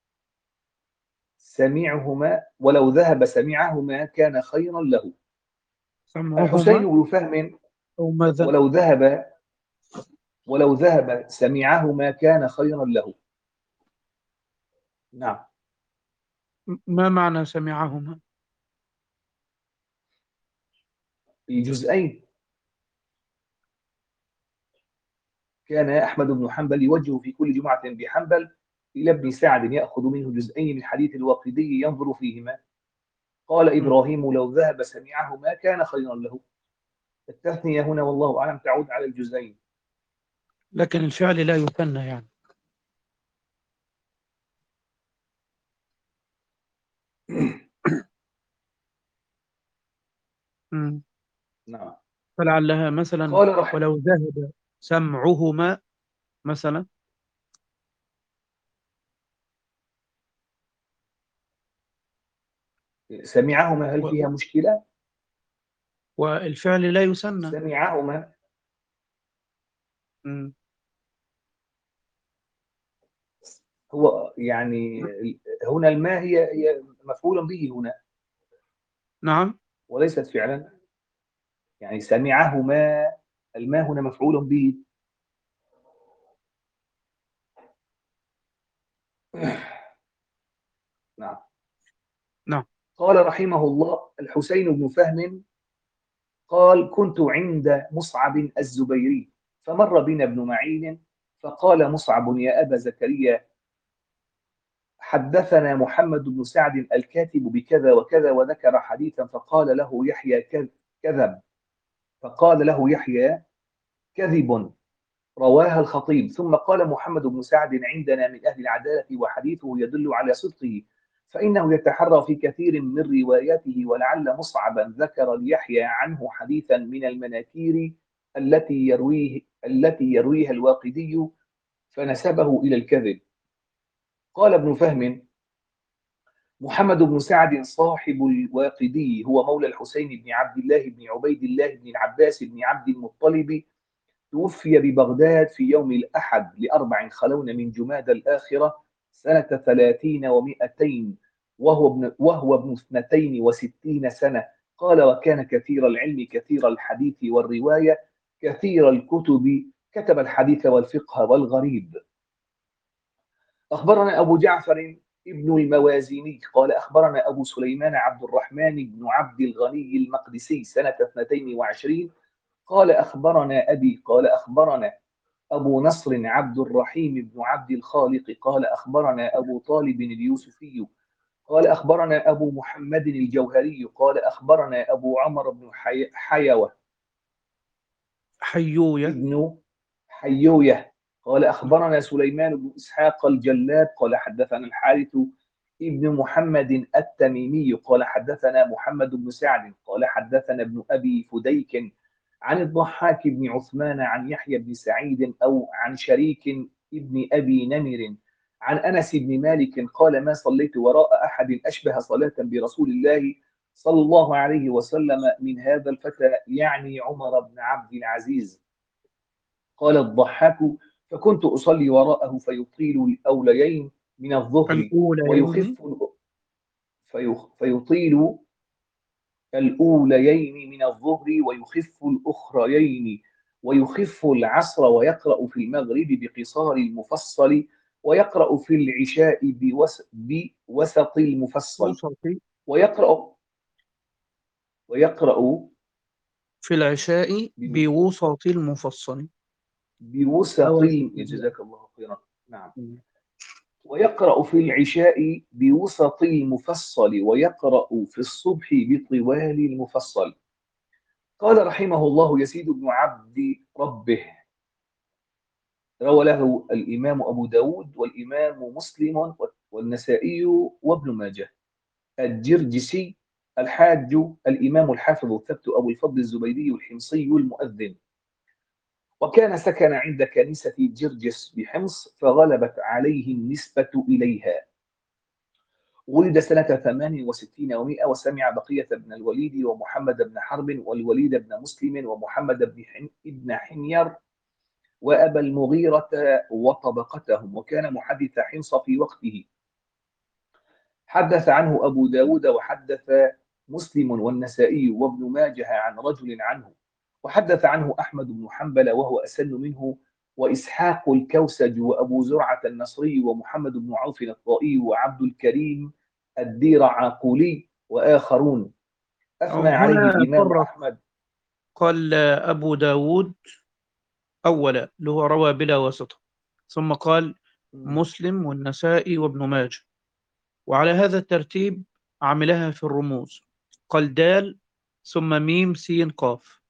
سمعهما ولو ذهب سمعهما كان خيرا له. الحسين سمعهما بن فهم: أو ماذا؟ ولو ذهب ولو ذهب سمعهما كان خيرا له. نعم. ما معنى سمعهما؟ في جزئين. كان أحمد بن حنبل يوجه في كل جمعة بحنبل إلى ابن سعد يأخذ منه جزئين من حديث الواقدي ينظر فيهما. قال م. إبراهيم: لو ذهب سمعهما كان خيرا له. التثنية هنا والله أعلم تعود على الجزئين. لكن الفعل لا يثنى يعني. م. نعم. فلعلها مثلا قال رحمه: ولو ذهب سمعهما مثلا. سمعهما هل و- فيها مشكلة؟ والفعل لا يثنى. سمعهما. م. هو يعني هنا الماء هي هي مفعول به هنا نعم. وليست فعلا. يعني سمعهما، الماء هنا مفعول به. نعم. نعم. قال رحمه الله الحسين بن فهم قال: كنت عند مصعب الزبيري فمر بنا ابن معين فقال مصعب: يا أبا زكريا، حدثنا محمد بن سعد الكاتب بكذا وكذا وذكر حديثا، فقال له يحيى: كذب. فقال له يحيى: كذب رواها الخطيب. ثم قال محمد بن سعد: عندنا من أهل العدالة وحديثه يدل على صدقه، فإنه يتحرى في كثير من رواياته، ولعل مصعبا ذكر ليحيى عنه حديثا من المناكير التي يرويه التي يرويها الواقدي فنسبه إلى الكذب. قال ابن فهم: محمد بن سعد صاحب الواقدي هو مولى الحسين بن عبد الله بن عبيد الله بن العباس بن عبد المطلب، توفي ببغداد في يوم الأحد لأربع خلون من جماد الآخرة سنة ثلاثين ومائتين، وهو ابن وهو ابن اثنتين وستين سنة. قال: وكان كثير العلم كثير الحديث والرواية كثير الكتب، كتب الحديث والفقه والغريب. أخبرنا أبو جعفر ابن الموازيني قال: أخبرنا أبو سليمان عبد الرحمن بن عبد الغني المقدسي سنة اثنتين وعشرين قال: أخبرنا أبي قال: أخبرنا أبو نصر عبد الرحيم بن عبد الخالق قال: أخبرنا أبو طالب اليوسفي قال: أخبرنا أبو محمد الجوهري قال: أخبرنا أبو عمر بن حي... حيوة حيوية. ابن حيوية قال: أخبرنا سليمان بن إسحاق الجلاب قال: حدثنا الحارث ابن محمد التميمي قال حدثنا محمد بن سعد قال حدثنا ابن أبي فديك عن الضحاك بن عثمان عن يحيى بن سعيد أو عن شريك ابن أبي نمر عن أنس بن مالك قال ما صليت وراء أحد أشبه صلاة برسول الله صلى الله عليه وسلم من هذا الفتى، يعني عمر بن عبد العزيز. قال الضحاك فكنت أصلي وراءه فيطيل الأوليين من الظهر الأوليين. ويخف فيخ- فيطيل الأوليين من الظهر ويخف الأخريين، ويخف العصر، ويقرأ في المغرب بقصار المفصل، ويقرأ في العشاء بوس بوسط المفصل، وسطي. ويقرأ ويقرأ في العشاء ب- بوسط المفصل. بوسط أو الم- جزاك الله خيرا. نعم. ويقرأ في العشاء بوسط المفصل، ويقرأ في الصبح بطوال المفصل. قال رحمه الله يزيد بن عبد ربه روى له الإمام أبو داود والإمام مسلم والنسائي وابن ماجه. الجرجسي الحاج الإمام الحافظ الثبت أبو الفضل الزبيدي الحمصي المؤذن، وكان سكن عند كنيسة جرجس بحمص فغلبت عليه النسبة إليها. ولد سنة ثمان وستين ومائة، وسمع بقية بن الوليد ومحمد بن حرب والوليد بن مسلم ومحمد بن حم- ابن حمير وأبا المغيرة وطبقتهم، وكان محدث حمص في وقته. حدث عنه أبو داود وحدث مسلم والنسائي وابن ماجه عن رجل عنه، وحدث عنه أحمد بن حنبل وهو أسن منه، وإسحاق الكوسج وأبو زرعة النصري ومحمد بن عوف الطائي وعبد الكريم الديرعقولي وآخرون. أثنى أو عليه هنا الإمام فرق. أحمد. قال أبو داود أولا اللي هو روى بلا واسطة، ثم قال مسلم والنسائي وابن ماجه، وعلى هذا الترتيب عملها في الرموز. قال دال ثم ميم سين قاف،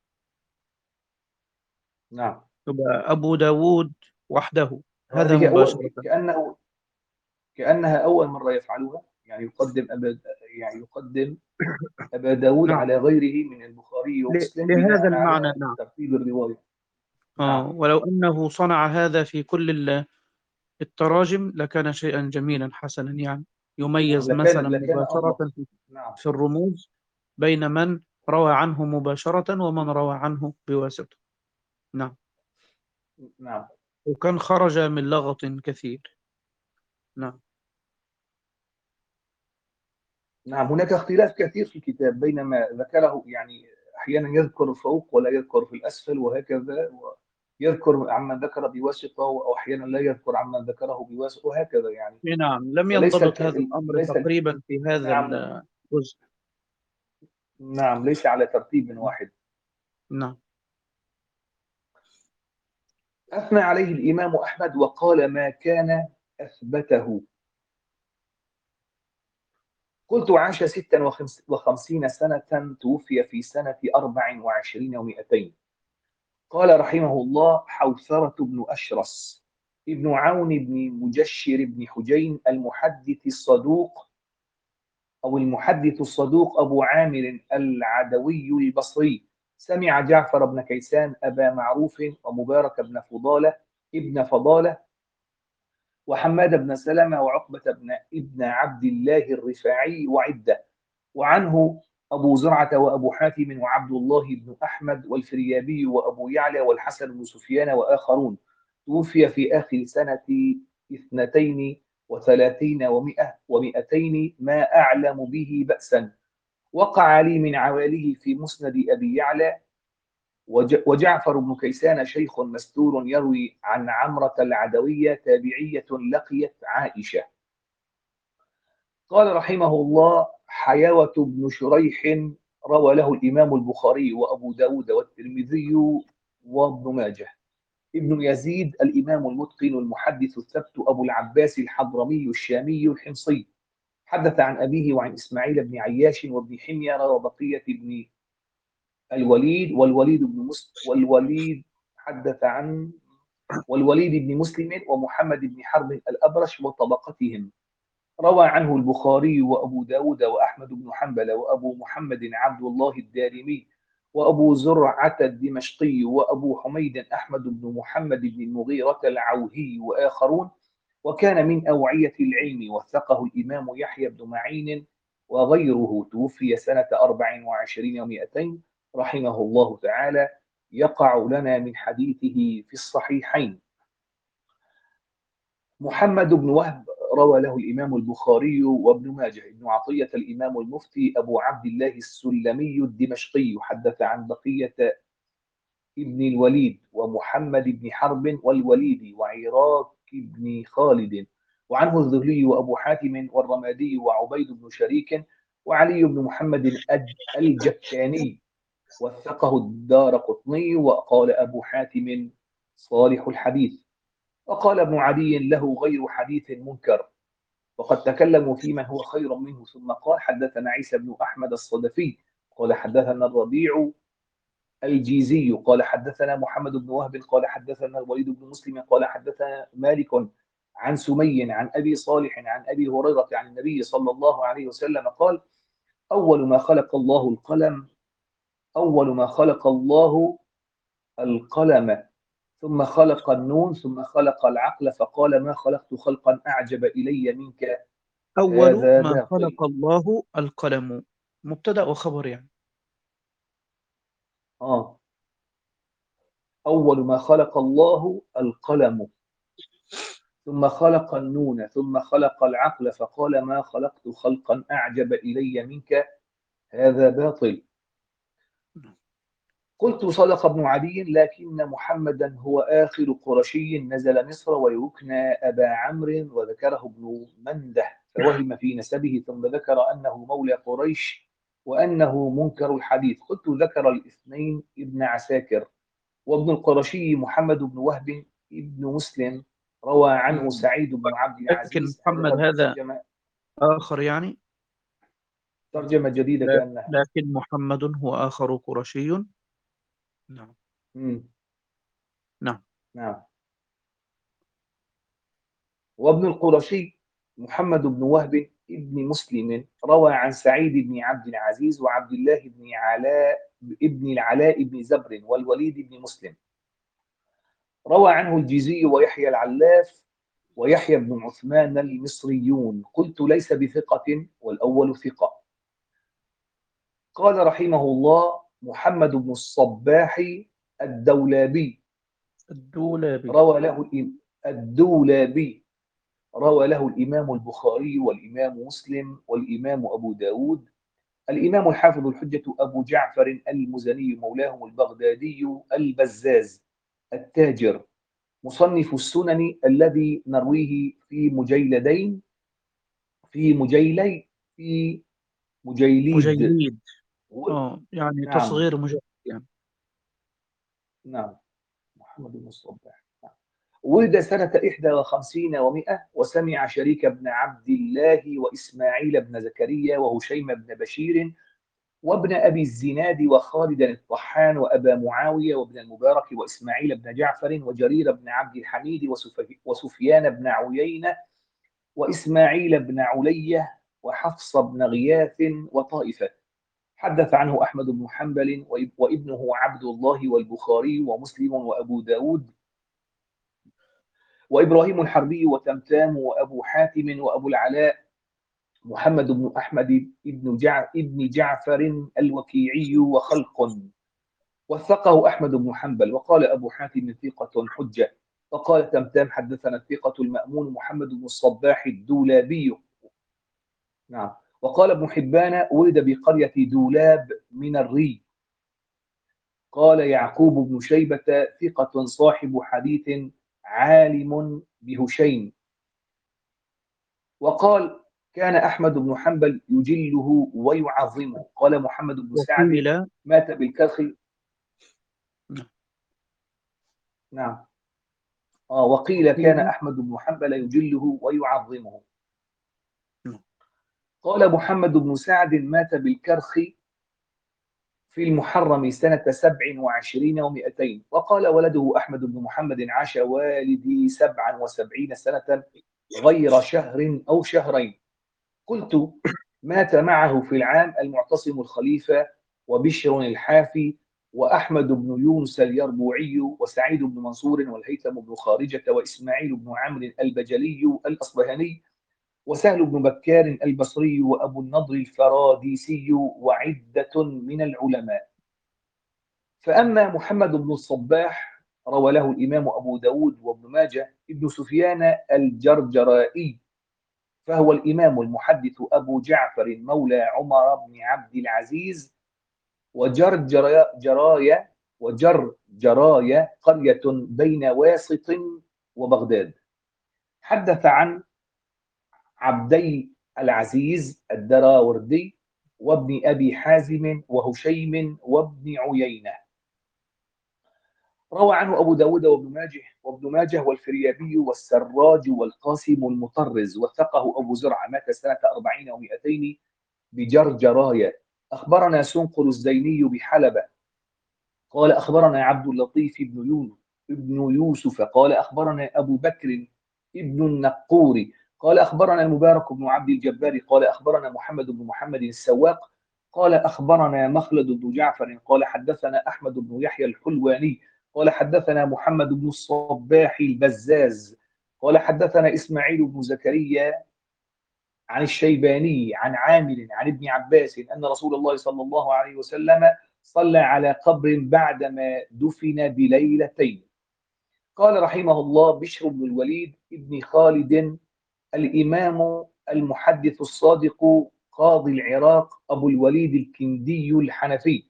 نعم. يبقى أبو داود وحده هذا وهذه أول مباشرة. كأنه كأنها أول مرة يفعلها، يعني يقدم أبا يعني يقدم أبا داود نعم، على غيره من البخاري ل- ومسلم لهذا بناء المعنى. على نعم. ترتيب الرواية. آه نعم. ولو أنه صنع هذا في كل ال- التراجم لكان شيئا جميلا حسنا، يعني نعم يميز لكان مثلا لكان مباشرة أفضل. في نعم. في الرموز بين من روى عنه مباشرة ومن روى عنه بواسطة. نعم. نعم. وكان خرج من لغط كثير. نعم. نعم هناك اختلاف كثير في الكتاب بينما ذكره، يعني أحيانا يذكر فوق ولا يذكر في الأسفل وهكذا، ويذكر عمن ذكر بواسطة، أو أحيانا لا يذكر عمن ذكره بواسطة وهكذا يعني. نعم، لم وليس ينضبط الك... هذا الأمر ليس ال- تقريبا في هذا نعم. الجزء. نعم ليس على ترتيب واحد. نعم. أثنى عليه الإمام أحمد وقال ما كان أثبته. قلت عاش ستا وخمس- وخمسين سنة، توفي في سنة أربع وعشرين ومائتين. قال رحمه الله حوثرة بن أشرس ابن عون بن مجشر بن حجين المحدث الصدوق أو المحدث الصدوق أبو عامر العدوي البصري، سمع جعفر بن كيسان أبا معروف ومبارك بن فضالة ابن فضالة وحماد بن سلمة وعقبة بن ابن عبد الله الرفاعي وعدة، وعنه أبو زرعة وأبو حاتم وعبد الله بن أحمد والفريابي وأبو يعلى والحسن بن سفيان وآخرون. توفي في آخر سنة اثنتين وثلاثين ومئة ومئتين ما أعلم به بأسا. وقع لي من عواله في مسند أبي يعلى. وج- وجعفر بن كيسان شيخ مستور يروي عن عمرة العدوية تابعية لقيت عائشة. قال رحمه الله حيوة بن شريح روى له الإمام البخاري وأبو داود والترمذي وابن ماجه. ابن يزيد الإمام المتقن المحدث الثبت أبو العباس الحضرمي الشامي الحمصي، حدث عن أبيه وعن إسماعيل بن عياش وابن حمير وبقية بن الوليد والوليد بن مسلم والوليد حدث عن والوليد بن مسلم ومحمد بن حرب الأبرش وطبقتهم. روى عنه البخاري وأبو داود وأحمد بن حنبل وأبو محمد عبد الله الدارمي وأبو زرعة الدمشقي وأبو حميد أحمد بن محمد بن المغيرة العوهي وآخرون، وكان من أوعية العلم، وثقه الإمام يحيى بن معين وغيره. توفي سنة أربع وعشرين ومائتين رحمه الله تعالى. يقع لنا من حديثه في الصحيحين. محمد بن وهب روى له الإمام البخاري وابن ماجه. ابن عطية الإمام المفتي أبو عبد الله السلمي الدمشقي حدث عن بقية ابن الوليد ومحمد بن حرب والوليد وعراك بن خالد، وعنه الذهلي وأبو حاتم والرمادي وعبيد بن شريك وعلي بن محمد الجكاني، وثقه الدارقطني، وقال أبو حاتم صالح الحديث. وقال ابن عدي له غير حديث منكر، وقد تكلموا في من هو خير منه. ثم قال حدثنا عيسى بن أحمد الصدفي قال حدثنا الربيع الجيزي قال حدثنا محمد بن وهب قال حدثنا الوليد بن مسلم قال حدثنا مالك عن سمي عن أبي صالح عن أبي هريرة عن النبي صلى الله عليه وسلم قال: أول ما خلق الله القلم أول ما خلق الله القلم ثم خلق النون ثم خلق العقل، فقال: ما خلقت خلقا أعجب إلي منك، أول هذا ما باطل. خلق الله القلم، مبتدأ وخبر يعني. آه أول ما خلق الله القلم ثم خلق النون ثم خلق العقل، فقال: ما خلقت خلقا أعجب إلي منك، هذا باطل. قلت: صدق ابن عدي، لكن محمدا هو آخر قرشي نزل مصر ويكنى أبا عمرو، وذكره ابن منده فوهم في نسبه، ثم ذكر أنه مولى قريش وأنه منكر الحديث. قلت: ذكر الاثنين ابن عساكر. وابن القرشي محمد بن وهب ابن مسلم روى عنه مم. سعيد بن عبد لكن العزيز. هذا محمد هذا ترجمة آخر يعني. ترجمة جديدة لا- كأنها. لكن محمد هو آخر قرشي. نعم. مم. نعم. نعم. وابن القرشي محمد بن وهب ابن مسلم روى عن سعيد بن عبد العزيز وعبد الله بن علاء ابن العلاء بن زبر والوليد بن مسلم. روى عنه الجيزي ويحيى العلاف ويحيى بن عثمان المصريون. قلت: ليس بثقة، والأول ثقة. قال رحمه الله: محمد بن الصباح الدولابي الدولابي. روى له الإم- الدولابي روى له الإمام البخاري والإمام مسلم والإمام أبو داود. الإمام الحافظ الحجة أبو جعفر المزني مولاهم البغدادي البزاز التاجر مصنف السنن الذي نرويه في مجيلدين في مجيلي في مجيليد. مجيد. اه يعني نعم. تصغير مجيد يعني. نعم. محمد بن الصباح. نعم. ولد سنة إحدى وخمسين ومائة، وسمع شريك بن عبد الله وإسماعيل بن زكريا وهشيم بن بشير وابن أبي الزناد وخالد الطحان وأبا معاوية وابن المبارك وإسماعيل بن جعفر وجرير بن عبد الحميد وسفي- وسفيان بن عيينة وإسماعيل بن علية وحفص بن غياث وطائفة. حدث عنه أحمد بن حنبل وإب- وابنه عبد الله والبخاري ومسلم وأبو داود وإبراهيم الحربي وتمتام وأبو حاتم وأبو العلاء محمد بن أحمد ابن جع... ابن جعفر الوكيعي وخلق. وثقه أحمد بن حنبل. وقال أبو حاتم ثقة حجة. وقال تمتام حدثنا الثقة المأمون محمد بن الصباح الدولابي. نعم. وقال ابن حبان: ولد بقرية دولاب من الري. قال يعقوب بن شيبة ثقة صاحب حديث عالم بهشيم. وقال: كان أحمد بن حنبل يجله ويعظمه. قال محمد بن سعد: وقيل. مات بالكرخ. نعم. نعم. آه وقيل: كان وقيل. أحمد بن حنبل يجله ويعظمه. نعم. قال محمد بن سعد: مات بالكرخ في المحرم سنة سبع وعشرين ومائتين. وقال ولده أحمد بن محمد: عاش والدي سبعا وسبعين سنة غير شهر أو شهرين. قلت: مات معه في العام المعتصم الخليفة، وبشر الحافي، وأحمد بن يونس اليربوعي، وسعيد بن منصور، والهيثم بن خارجة، وإسماعيل بن عمرو البجلي الأصبهاني، وسهل بن بكار البصري، وأبو النضر الفراديسي، وعدة من العلماء. فأما محمد بن الصباح روى له الإمام أبو داود وابن ماجه ابن سفيان الجرجرائي، فهو الإمام المحدث أبو جعفر مولى عمر بن عبد العزيز، وجرجر جرايا وجر جرايا قرية بين واسط وبغداد. حدث عن عبدي العزيز الدراوردي، وابن أبي حازم، وهشيم، وابن عيينة. روى عنه أبو داود وابن ماجه وابن ماجه والفريابي والسراج والقاسم المطرز، وثقه أبو زرعة، مات سنة أربعين ومئتين بجرجرايا. أخبرنا سنقر الزيني بحلبة قال أخبرنا عبد اللطيف بن يونس ابن يوسف قال أخبرنا أبو بكر ابن النقور قال أخبرنا المبارك بن عبد الجبار قال أخبرنا محمد بن محمد السواق قال أخبرنا مخلد بن جعفر قال حدثنا أحمد بن يحيى الحلواني قال حدثنا محمد بن الصباح البزاز قال حدثنا إسماعيل بن زكريا عن الشيباني عن عامر عن ابن عباس أن رسول الله صلى الله عليه وسلم صلى على قبر بعدما دفن بليلتين. قال رحمه الله: بشر بن الوليد ابن خالد الإمام المحدث الصادق قاضي العراق أبو الوليد الكندي الحنفي،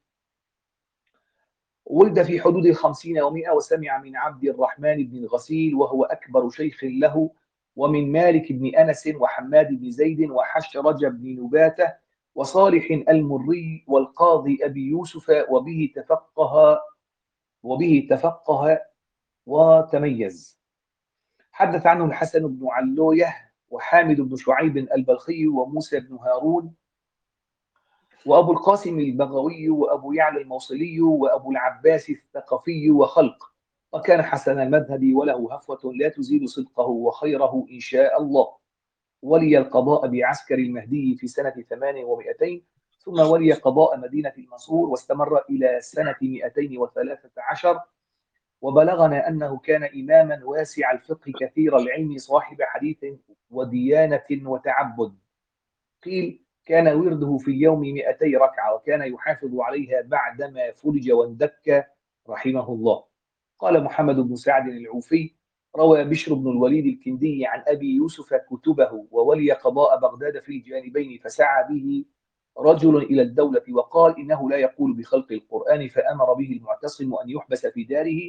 ولد في حدود الخمسين ومئة، وسمع من عبد الرحمن بن الغسيل وهو أكبر شيخ له، ومن مالك بن أنس وحماد بن زيد وحشرج بن نباتة وصالح المري والقاضي أبي يوسف، وبه تفقه وبه تفقه وتميز. حدث عنه الحسن بن علوية وحامد بن شعيب البلخي وموسى بن هارون وأبو القاسم البغوي وأبو يعلى الموصلي وأبو العباس الثقفي وخلق، وكان حسن المذهب وله هفوة لا تزيد صدقه وخيره إن شاء الله. ولي القضاء بعسكر المهدي في سنة ثمان ومئتين، ثم ولي قضاء مدينة المنصور واستمر إلى سنة مئتين وثلاثة عشر. وبلغنا أنه كان إماما واسع الفقه كثير العلم صاحب حديث وديانة وتعبد. قيل كان ورده في اليوم مئتي ركعة، وكان يحافظ عليها بعدما فرج واندك رحمه الله. قال محمد بن سعد العوفي: روى بشر بن الوليد الكندي عن أبي يوسف كتبه، وولي قضاء بغداد في الجانبين، فسعى به رجل إلى الدولة وقال إنه لا يقول بخلق القرآن، فأمر به المعتصم أن يحبس في داره،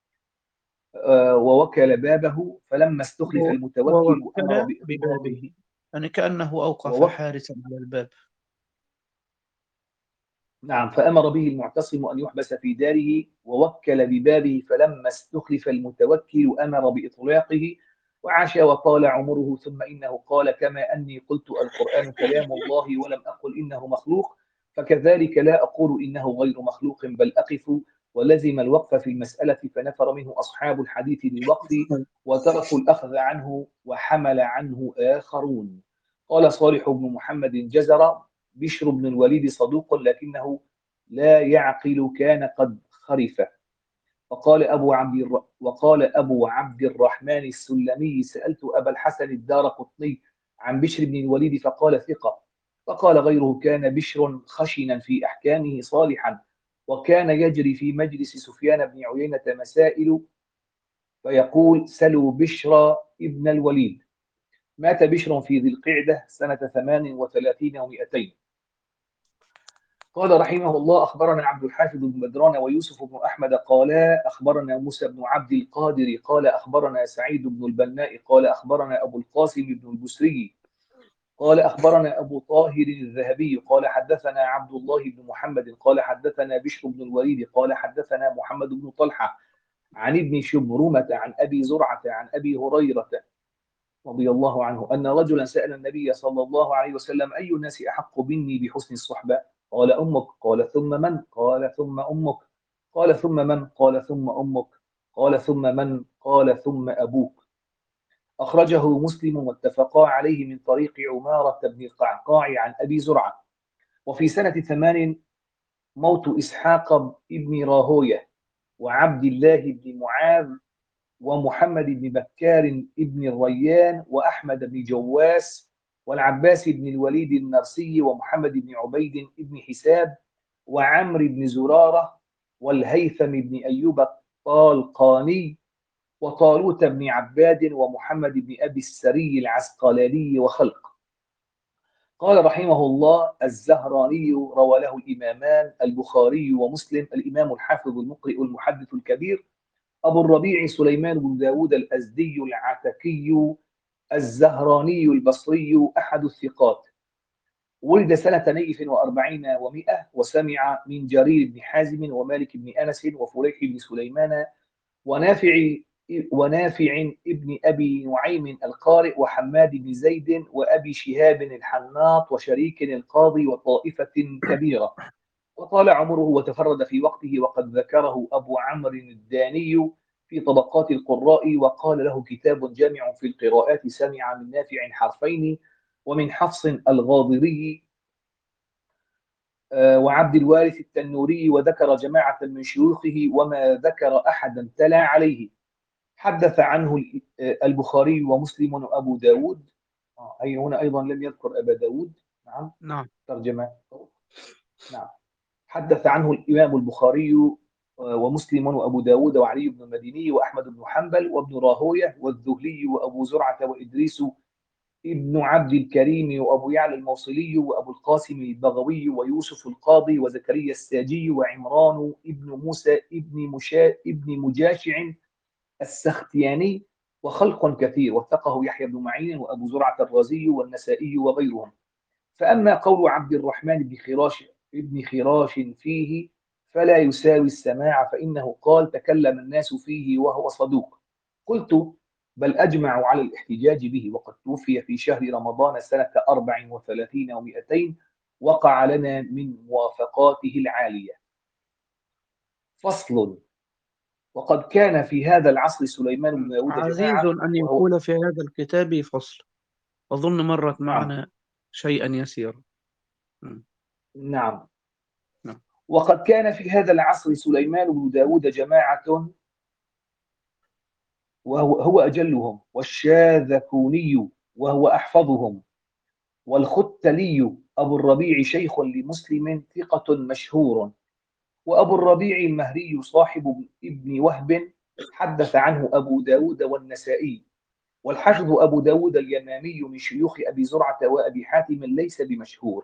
ووكل بابه، فلما استخلف المتوكل أمر ووكل ببابه، يعني كأنه أوقف ووكل حارسا على الباب. نعم، فأمر به المعتصم أن يحبس في داره ووكل ببابه، فلما استخلف المتوكل أمر بإطلاقه، وعاش وطال عمره. ثم إنه قال: كما أني قلت القرآن كلام الله ولم أقل إنه مخلوق، فكذلك لا أقول إنه غير مخلوق، بل أقف. ولزم الوقف في المسألة، فنفر منه أصحاب الحديث للوقف وتركوا الأخذ عنه، وحمل عنه آخرون. قال صالح بن محمد جزر: بشر بن الوليد صدوق لكنه لا يعقل، كان قد خرف. وقال أبو عبد الر... وقال أبو عبد الرحمن السلمي: سألت أبا الحسن الدارقطني عن بشر بن الوليد فقال ثقة. فقال غيره: كان بشر خشنا في أحكامه صالحا، وكان يجري في مجلس سفيان بن عيينة مسائل فيقول: سلوا بشر ابن الوليد. مات بشر في ذي القعدة سنة ثمان وثلاثين ومئتين. قال رحمه الله: أخبرنا عبد الحافظ بن بدران ويوسف بن أحمد قالا أخبرنا موسى بن عبد القادر قال أخبرنا سعيد بن البناء قال أخبرنا أبو القاسم بن البسري قال أخبرنا أبو طاهر الذهبي قال حدثنا عبد الله بن محمد قال حدثنا بشر بن الوليد قال حدثنا محمد بن طلحة عن ابن شبرمة عن أبي زرعة عن أبي هريرة رضي الله عنه أن رجلا سأل النبي صلى الله عليه وسلم: أي الناس أحق مني بحسن الصحبة؟ قال: أمك. قال: ثم من؟ قال: ثم أمك. قال: ثم من؟ قال: ثم أمك. قال: ثم من؟ قال: ثم أبوك. أخرجه مسلم واتفقا عليه من طريق عمارة بن القعقاع عن أبي زرعة. وفي سنة ثمان موت إسحاق بن راهوية وعبد الله بن معاذ ومحمد بن بكار بن الريان وأحمد بن جواس والعباس بن الوليد النرسي ومحمد بن عبيد بن حساب وعمرو بن زرارة والهيثم بن أيوب الطالقاني وطالوت بن عباد ومحمد بن أبي السري العسقلاني وخلق. قال رحمه الله الزهراني روى له الإمامان البخاري ومسلم، الإمام الحافظ المقرئ المحدث الكبير أبو الربيع سليمان بن داود الأزدي العتكي الزهراني البصري أحد الثقات. ولد سنة نيف وأربعين ومئة، وسمع من جرير بن حازم ومالك بن أنس وفريح بن سليمان ونافع ونافع ابن أبي نعيم القارئ وحماد بن زيد وأبي شهاب الحناط وشريك القاضي وطائفة كبيرة. وطال عمره وتفرد في وقته، وقد ذكره أبو عمرو الداني في طبقات القراء وقال له كتاب جامع في القراءات، سمع من نافع حرفين ومن حفص الغاضري وعبد الوارث التنوري، وذكر جماعة من شيوخه وما ذكر أحدا تلا عليه. حدث عنه البخاري ومسلم وأبو داود. أي هنا أيضا لم يذكر أبا داود. نعم نعم. ترجمة. نعم. حدث عنه الإمام البخاري ومسلم وأبو داود وعلي بن المديني وأحمد بن حنبل وابن راهوية والذهلي وأبو زرعة وإدريس ابن عبد الكريم وأبو يعلى الموصلي وأبو القاسم البغوي ويوسف القاضي وزكريا الساجي وعمران ابن موسى ابن مشا ابن مجاشع السختياني وخلق كثير، وثقه يحيى بن معين وأبو زرعة الرازي والنسائي وغيرهم. فأما قول عبد الرحمن بن خراش ابن خراش فيه فلا يساوي السماع، فإنه قال تكلم الناس فيه وهو صدوق. قلت بل أجمع على الاحتجاج به، وقد توفي في شهر رمضان سنة أربع وثلاثين ومئتين، وقع لنا من موافقاته العالية. فصل. وقد كان في هذا العصر سليمان بن داود عزيز جماعة أن وهو يقول في هذا الكتاب فصل، أظن مرت نعم معنا شيئا يسيرا. م. نعم نعم. وقد كان في هذا العصر سليمان بن داود جماعة وهو هو أجلهم، والشاذكوني وهو أحفظهم، والختلي أبو الربيع شيخ لمسلم ثقة مشهور، وأبو الربيع المهري صاحب ابن وهب حدث عنه أبو داود والنسائي. والحافظ أبو داود اليمامي من شيوخ أبي زرعة وأبي حاتم ليس بمشهور.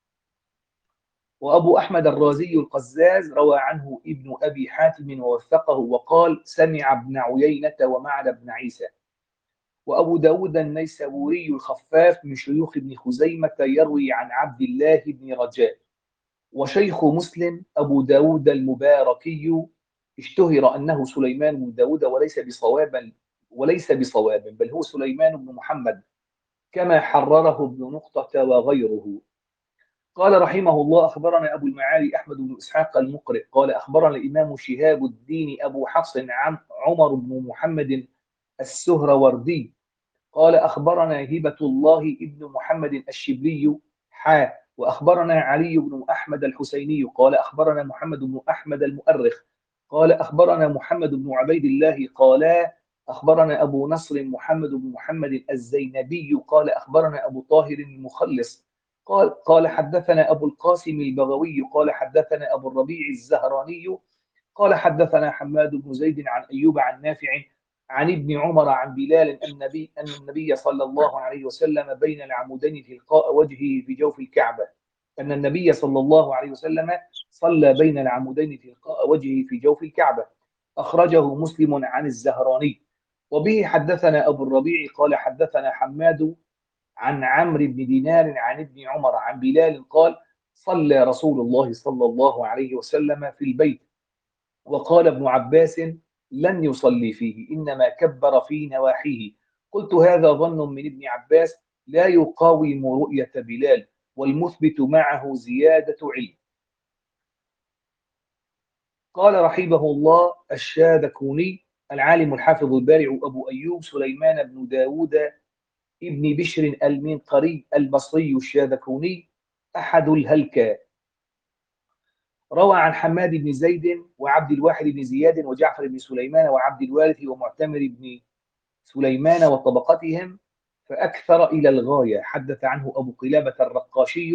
وأبو أحمد الرازي القزاز روى عنه ابن أبي حاتم ووثقه وقال سمع ابن عيينة ومعن بن عيسى. وأبو داود النيسابوري الخفاف من شيوخ ابن خزيمة يروي عن عبد الله بن رجاء. وشيخ مسلم أبو داود المباركي اشتهر أنه سليمان بن داود وليس بصواب وليس بصواب بل هو سليمان بن محمد كما حرره ابن نقطة وغيره. قال رحمه الله أخبرنا أبو المعالي أحمد بن إسحاق المقرئ قال أخبرنا الإمام شهاب الدين أبو حفص عن عمر بن محمد السهروردي قال أخبرنا هبة الله ابن محمد الشبلي حا وأخبرنا علي بن أحمد الحسيني قال أخبرنا محمد بن أحمد المؤرخ قال أخبرنا محمد بن عبيد الله قال أخبرنا أبو نصر محمد بن محمد الزينبي قال أخبرنا أبو طاهر المخلص قال قال حدثنا أبو القاسم البغوي قال حدثنا أبو الربيع الزهراني قال حدثنا حماد بن زيد عن أيوب عن نافع عن ابن عمر عن بلال أن النبي أن النبي صلى الله عليه وسلم بين العمودين تلقاء وجهه في جوف الكعبة أن النبي صلى الله عليه وسلم صلى بين العمودين تلقاء وجهه في جوف الكعبة. أخرجه مسلم عن الزهراني. وبه حدثنا أبو الربيع قال حدثنا حماد عن عمرو بن دينار عن ابن عمر عن بلال قال صلى رسول الله صلى الله عليه وسلم في البيت، وقال ابن عباس لن يصلي فيه إنما كبر في نواحيه. قلت هذا ظن من ابن عباس لا يقاوم رؤية بلال، والمثبت معه زيادة علم. قال رحمه الله الشاذكوني العالم الحافظ البارع أبو أيوب سليمان بن داود ابن بشر المنقري البصري الشاذكوني أحد الهلكة. روى عن حماد بن زيد وعبد الواحد بن زياد وجعفر بن سليمان وعبد الوارث ومعتمر بن سليمان وطبقتهم فأكثر إلى الغاية. حدث عنه أبو قلابة الرقاشي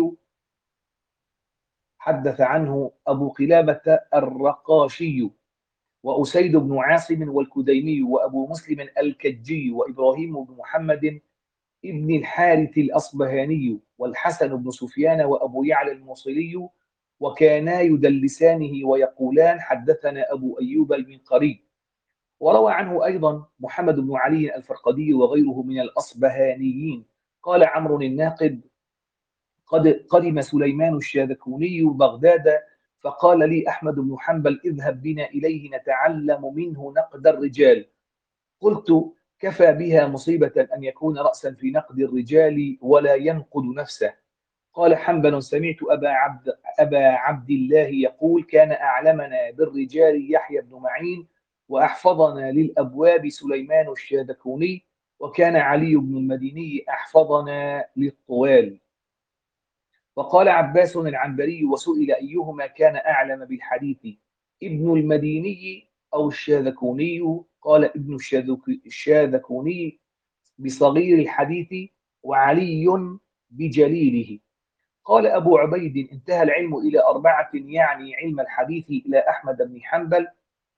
حدث عنه أبو قلابة الرقاشي وأسيد بن عاصم والكديمي وأبو مسلم الكجي وإبراهيم بن محمد ابن الحارث الأصبهاني والحسن بن سفيان وأبو يعلى الموصلي، وكانا يدلسانه ويقولان حدثنا أبو أيوب المنقري. وروى عنه أيضا محمد بن علي الفرقدي وغيره من الأصبهانيين. قال عمرو الناقد: قد قدم سليمان الشاذكوني بغداد فقال لي أحمد بن حنبل: اذهب بنا إليه نتعلم منه نقد الرجال. قلت: كفى بها مصيبة أن يكون رأسا في نقد الرجال ولا ينقد نفسه. قال حنبل: سمعت أبا عبد, أبا عبد الله يقول: كان أعلمنا بالرجال يحيى بن معين، وأحفظنا للأبواب سليمان الشاذكوني، وكان علي بن المديني أحفظنا للطوال. وقال عباس العنبري: وسئل أيهما كان أعلم بالحديث، ابن المديني أو الشاذكوني؟ قال: ابن الشاذكوني بصغير الحديث، وعلي بجليله. قال أبو عبيد: انتهى العلم إلى أربعة، يعني علم الحديث إلى أحمد بن حنبل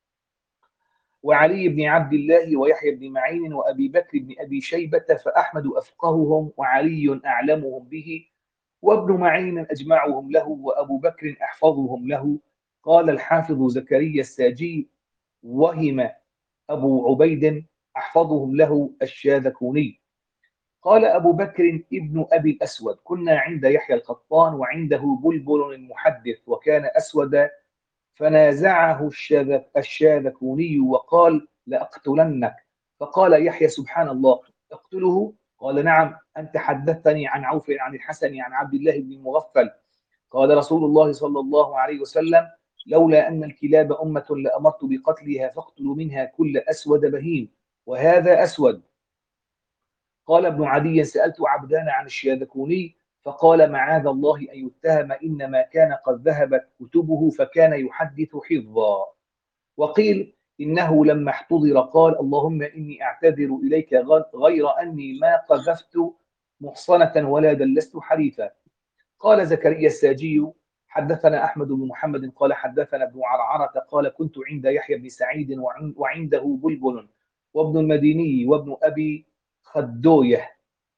وعلي بن عبد الله ويحيى بن معين وأبي بكر بن أبي شيبة، فأحمد أفقههم وعلي أعلمهم به، وابن معين أجمعهم له، وأبو بكر أحفظهم له. قال الحافظ زكريا الساجي: وهم أبو عبيد أحفظهم له الشاذكوني. قال أبو بكر ابن أبي الأسود: كنا عند يحيى القطان وعنده بلبل المحدث وكان أسود، فنازعه الشاذكوني وقال: لأقتلنك. فقال يحيى: سبحان الله، اقتله؟ قال: نعم، أنت حدثتني عن عوف عن الحسن عن عبد الله بن المغفل قال رسول الله صلى الله عليه وسلم: لولا أن الكلاب أمة لأمرت بقتلها، فاقتلوا منها كل أسود بهيم، وهذا أسود. قال ابن عدي: سألت عبدان عن الشاذكوني فقال: معاذ الله أن يتهم، إنما كان قد ذهبت كتبه فكان يحدث حفظا. وقيل إنه لما احتضر قال: اللهم إني أعتذر إليك غير أني ما قذفت محصنة ولا دلست حريفا. قال زكريا الساجي: حدثنا أحمد بن محمد قال حدثنا ابن عرعرة قال: كنت عند يحيى بن سعيد وعنده بلبل وابن المديني وابن أبي خدويه،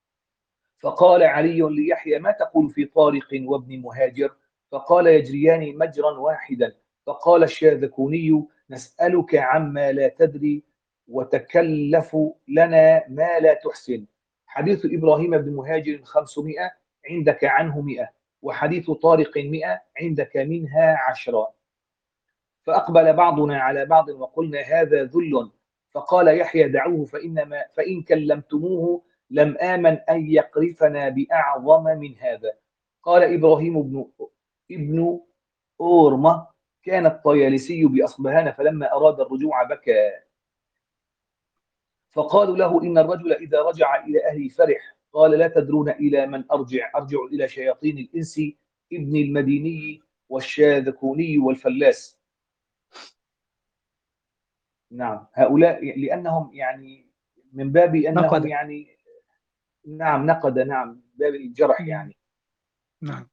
فقال علي ليحيى: ما تقول في طارق وابن مهاجر؟ فقال: يجريان مجرا واحدا. فقال الشاذكوني: نسألك عما لا تدري وتكلف لنا ما لا تحسن. حديث إبراهيم بن مهاجر خمسمائة، عندك عنه مئة، وحديث طارق مئة، عندك منها عشرة. فأقبل بعضنا على بعض وقلنا: هذا ذل. فقال يحيى: دعوه، فإنما فإن كلمتموه لم آمن أن يقرفنا بأعظم من هذا. قال إبراهيم بن ابن أورمة: كان الطيالسي بأصبهان فلما أراد الرجوع بكى، فقالوا له: إن الرجل إذا رجع إلى أهله فرح. قال: لا تدرون إلى من أرجع؟ أرجع إلى شياطين الإنس، ابن المديني والشاذكوني والفلاس. نعم، هؤلاء لأنهم يعني من باب أنهم نقد. يعني نعم نقد، نعم، باب الجرح يعني. نعم.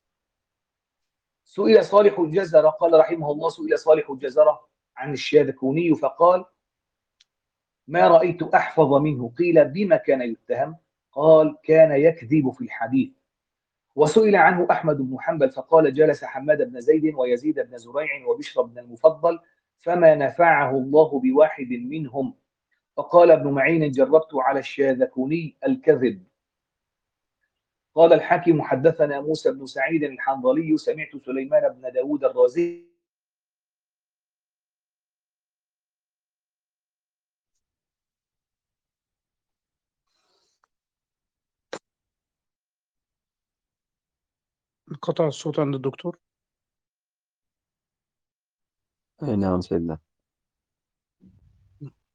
سئل صالح الجزرة، قال رحمه الله: سئل صالح الجزرة عن الشاذكوني فقال: ما رأيت أحفظ منه. قيل: بما كان يتهم؟ قال: كان يكذب في الحديث. وسئل عنه أحمد بن حنبل فقال: جلس حماد بن زيد ويزيد بن زريع وبشر بن المفضل فما نفعه الله بواحد منهم. فقال ابن معين: جربت على الشاذكوني الكذب. قال الحاكم: حدثنا موسى بن سعيد الحنظلي سمعت سليمان بن داود الرازي انقطع الصوت عند الدكتور. أي نعم سيدنا.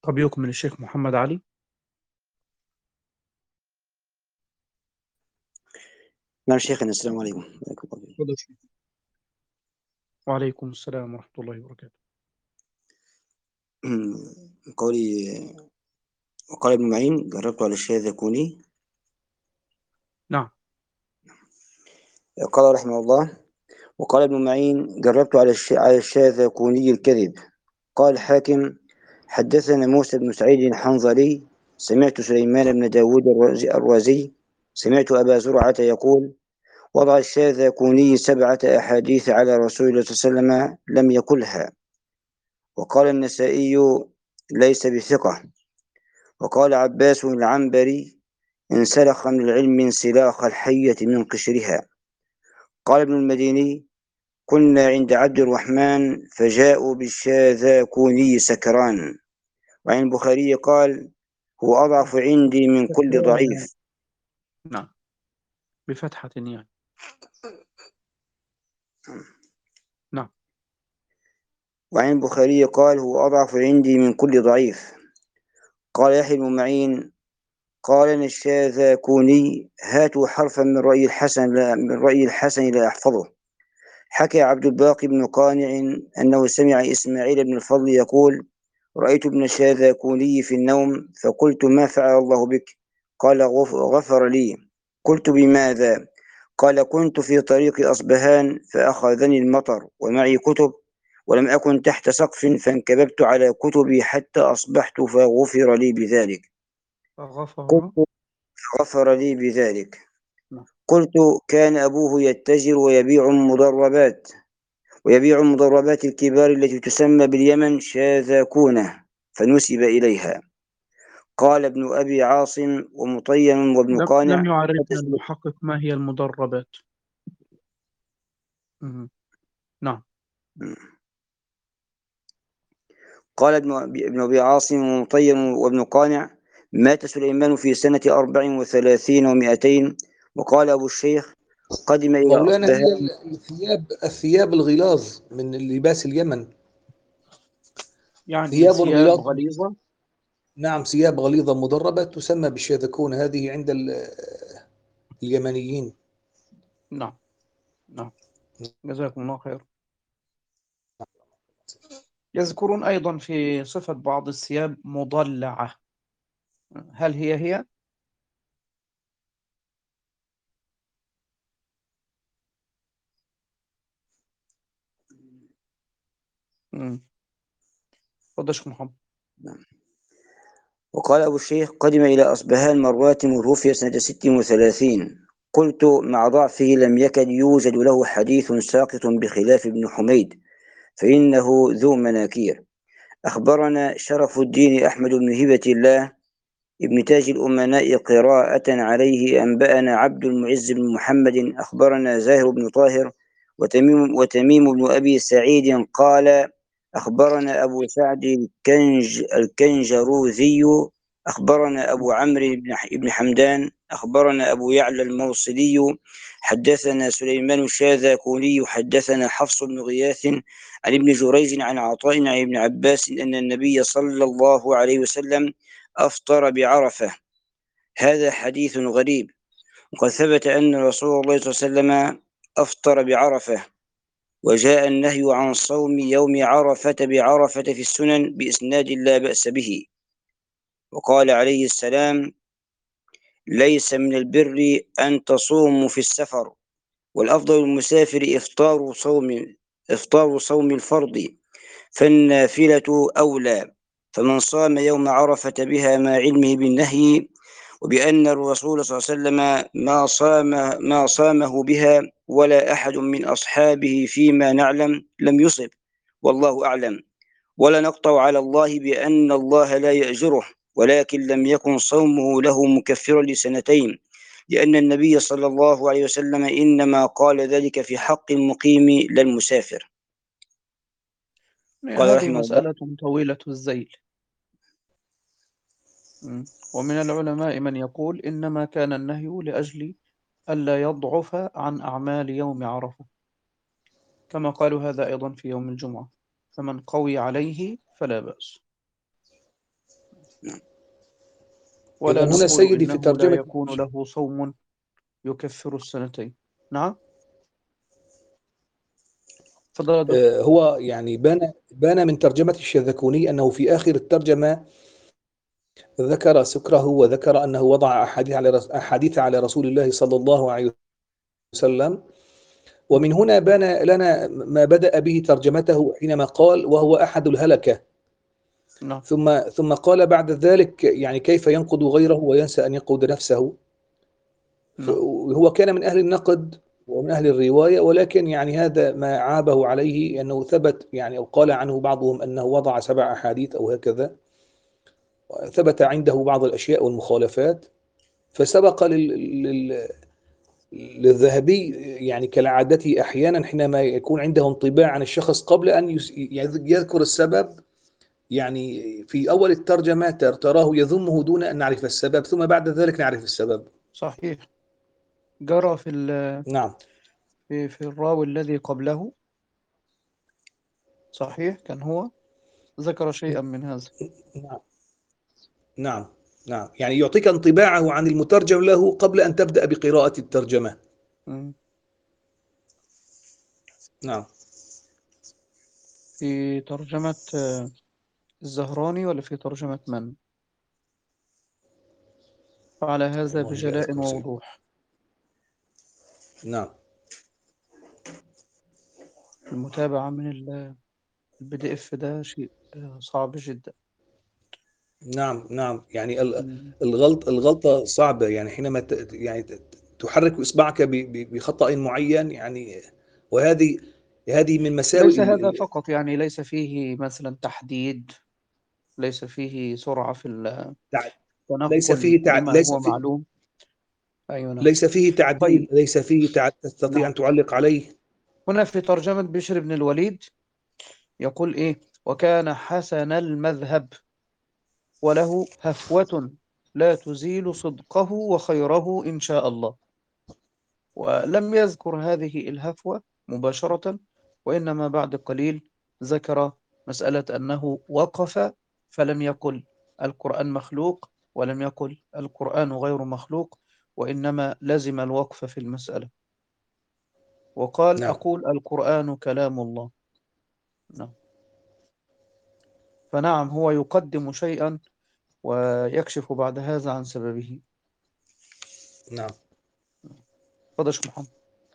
طب يكمل الشيخ محمد علي. نعم شيخنا، السلام عليكم. بارك الله فيك. تفضل شيخ. وعليكم السلام ورحمة الله وبركاته. قولي وقال ابن معين: جربت على الشاذكوني. نعم. قال رحمه الله: وقال ابن معين: جربت على الش- على الشاذكوني الكذب. قال الحاكم: حدثنا موسى بن سعيد الحنظلي سمعت سليمان بن داود الرازي الرازي سمعت أبا زرعة يقول: وضع الشاذكوني سبعة أحاديث على رسول الله صلى الله عليه وسلم لم يقلها. وقال النسائي: ليس بثقة. وقال عباس العنبري: انسلخ من العلم انسلاخ الحية من قشرها. قال ابن المديني: كنا عند عبد الرحمن فجاءوا بالشاذكوني سكران. وعن البخاري قال: هو أضعف عندي من كل سكران يعني. ضعيف. نعم، بفتحة يعني. نعم. وعن البخاري قال: هو أضعف عندي من كل ضعيف. قال يحيى بن معين: قال الشاذكوني: هاتوا حرفا من رأي الحسن لا من رأي الحسن لا أحفظه. حكى عبد الباقي بن قانع أنه سمع إسماعيل بن الفضل يقول: رأيت ابن الشاذكوني في النوم فقلت: ما فعل الله بك؟ قال: غف- غفر لي. قلت: بماذا؟ قال: كنت في طريق أصبهان فأخذني المطر ومعي كتب ولم أكن تحت سقف فانكببت على كتبي حتى أصبحت فغفر لي بذلك. فغفر. قلت: غفر لي بذلك. نعم. قلت: كان أبوه يتجر ويبيع مضربات ويبيع مضربات الكبار التي تسمى باليمن شاذكونة فنسب إليها. قال ابن أبي عاصم ومطين وابن لم قانع: لم يعرفنا المحقق ما هي المدربات. مم. نعم. قال ابن ابن أبي عاصم ومطين وابن قانع: مات سليمان في سنة أربع وثلاثين ومائتين. وقال أبو الشيخ: قدم إلى مولانا، هي أصبهان. الثياب الثياب الغلاظ من لباس اليمن. يعني ثياب ثياب غلاظ. غليظة. نعم، ثياب غليظة مدربة تسمى بالشاذكون، هذه عند ال- اليمنيين. نعم. نعم. جزاكم الله خير. يذكرون أيضا في صفة بعض الثياب مضلعة، هل هي هي؟ مم. تفضل يا شيخ محمد. وقال أبو الشيخ: قدم إلى أصبهان مرات وتوفي سنة ست وثلاثين. قلت: مع ضعفه لم يكد يوجد له حديث ساقط بخلاف ابن حميد فإنه ذو مناكير. أخبرنا شرف الدين أحمد بن هبة الله ابن تاج الأمناء قراءة عليه: أنبأنا عبد المعز بن محمد أخبرنا زاهر بن طاهر وتميم, وتميم بن أبي سعيد قال: أخبرنا أبو سعد الكنج الكنجروذي أخبرنا أبو عمرو بن حمدان أخبرنا أبو يعلى الموصلي حدثنا سليمان الشاذكوني حدثنا حفص بن غياث عن ابن جريج عن عطاء عن ابن عباس أن النبي صلى الله عليه وسلم أفطر بعرفة. هذا حديث غريب، وقد ثبت أن رسول الله صلى الله عليه وسلم أفطر بعرفة، وجاء النهي عن صوم يوم عرفة بعرفة في السنن بإسناد لا بأس به. وقال عليه السلام: ليس من البر أن تصوموا في السفر، والأفضل المسافر إفطار صوم إفطار صوم الفرض، فالنافلة أولى. فمن صام يوم عرفة بها مع علمه بالنهي وبأن الرسول صلى الله عليه وسلم ما صام ما صامه بها ولا أحد من أصحابه فيما نعلم لم يصب، والله أعلم. ولا نقطع على الله بأن الله لا يأجره، ولكن لم يكن صومه له مكفرا لسنتين، لأن النبي صلى الله عليه وسلم إنما قال ذلك في حق المقيم لا المسافر. قال هذه رحمه الله: مسألة طويلة الذيل. مم. ومن العلماء من يقول إنما كان النهي لأجل ألا يضعف عن أعمال يوم عرفة، كما قالوا هذا أيضا في يوم الجمعة، فمن قوي عليه فلا بأس. ولا إذن هنا نقول سيدي في إنه لا ترجمة يكون له صوم يكفر السنتين. نعم، تفضل يا دكتور. آه، هو يعني بان بان من ترجمة الشاذكوني أنه في آخر الترجمة ذكر سكره وذكر أنه وضع أحاديث على رس- أحاديث على رسول الله صلى الله عليه وسلم. ومن هنا بان لنا ما بدأ به ترجمته حينما قال وهو أحد الهلكة، نعم ثم ثم قال بعد ذلك يعني كيف ينقد غيره وينسى أن ينقد نفسه. ف- نعم وهو كان من أهل النقد ومن أهل الرواية، ولكن يعني هذا ما عابه عليه أنه ثبت يعني، أو قال عنه بعضهم أنه وضع سبع أحاديث أو هكذا، ثبت عنده بعض الأشياء والمخالفات. فسبق لل... لل... للذهبي يعني كالعادة أحيانا حينما يكون عنده انطباع عن الشخص قبل أن يس- يذكر السبب، يعني في أول الترجمة تر- تراه يذمه دون أن نعرف السبب، ثم بعد ذلك نعرف السبب. صحيح. جرى في ال- نعم في في الراوي الذي قبله، صحيح، كان هو ذكر شيئا من هذا. نعم نعم نعم يعني يعطيك انطباعه عن المترجم له قبل أن تبدأ بقراءة الترجمة. مم. نعم. في ترجمة آه، الزهراني ولا في ترجمة من؟ فعلى هذا والله لا بجلاء أذكر سيدي. ووضوح. نعم المتابعة من البي دي اف ده شيء آه، صعب جدا. نعم نعم يعني ال- مم. الغلط الغلطة صعبة، يعني حينما ت- يعني ت- تحرك إصبعك ب- ب- بخطأ معين يعني، وهذه هذه من مساوئ ليس ال- هذا ال- فقط، يعني ليس فيه مثلا تحديد، ليس فيه سرعة في تع- ليس التنقل فيه تع... لما ليس هو في معلوم. أيوة نعم. ليس فيه تعديل، طيب. ليس فيه تع... تستطيع نعم، أن تعلق عليه. هنا في ترجمة بشر بن الوليد يقول إيه: وكان حسن المذهب وله هفوة لا تزيل صدقه وخيره إن شاء الله. ولم يذكر هذه الهفوة مباشرة، وإنما بعد قليل ذكر مسألة أنه وقف فلم يقل القرآن مخلوق، ولم يقل القرآن غير مخلوق، وإنما لزم الوقف في المسألة وقال نعم أقول القرآن كلام الله. نعم. فنعم، هو يقدم شيئا ويكشف بعد هذا عن سببه. نعم تفضل يا شيخ محمد.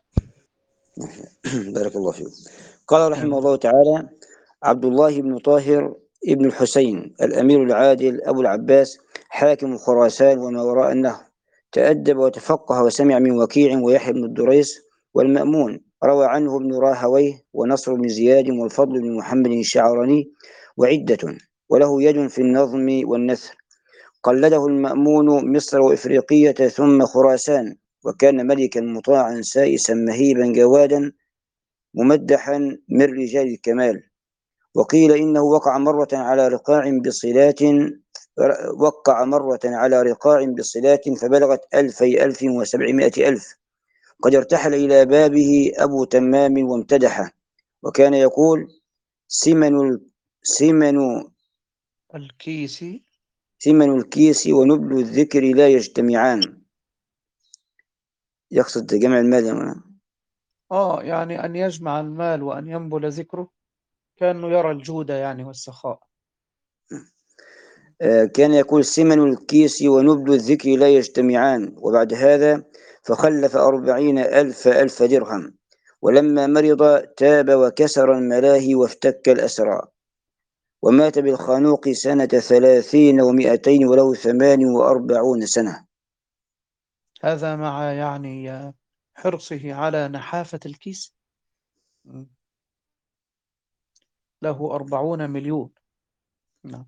بارك الله فيكم. قال رحمه آمين. الله تعالى: عبد الله بن طاهر ابن الحسين الأمير العادل أبو العباس حاكم خراسان وما وراء النهر، تأدب وتفقه وسمع من وكيع ويحيى بن الدريس والمأمون، روى عنه ابن راهويه ونصر بن زياد والفضل بن محمد الشعراني وعدة، وله يد في النظم والنثر. قلده المأمون مصر وإفريقية ثم خراسان، وكان ملكا مطاعا سائسا مهيبا جوادا ممدحا من رجال الكمال. وقيل إنه وقع مرة على رقاع بصلات وقع مرة على رقاع بصلات فبلغت ألفي ألف وسبعمائة ألف. قد ارتحل إلى بابه أبو تمام وامتدحه، وكان يقول: سمن سمن الكيسي. سمن الكيس ونبل الذكر لا يجتمعان. يقصد جمع المال. آه يعني أن يجمع المال وأن ينبل ذكره، كأنه يرى الجودة يعني والسخاء. كان يقول: سمن الكيس ونبل الذكر لا يجتمعان. وبعد هذا فخلف أربعين ألف ألف درهم، ولما مرض تاب وكسر الملاهي وافتك الأسرى، ومات بالخانوق سنة ثلاثين ومائتين وله ثمان وأربعون سنة. هذا مع يعني حرصه على نحافة الكيس. م. له أربعون مليون. نعم.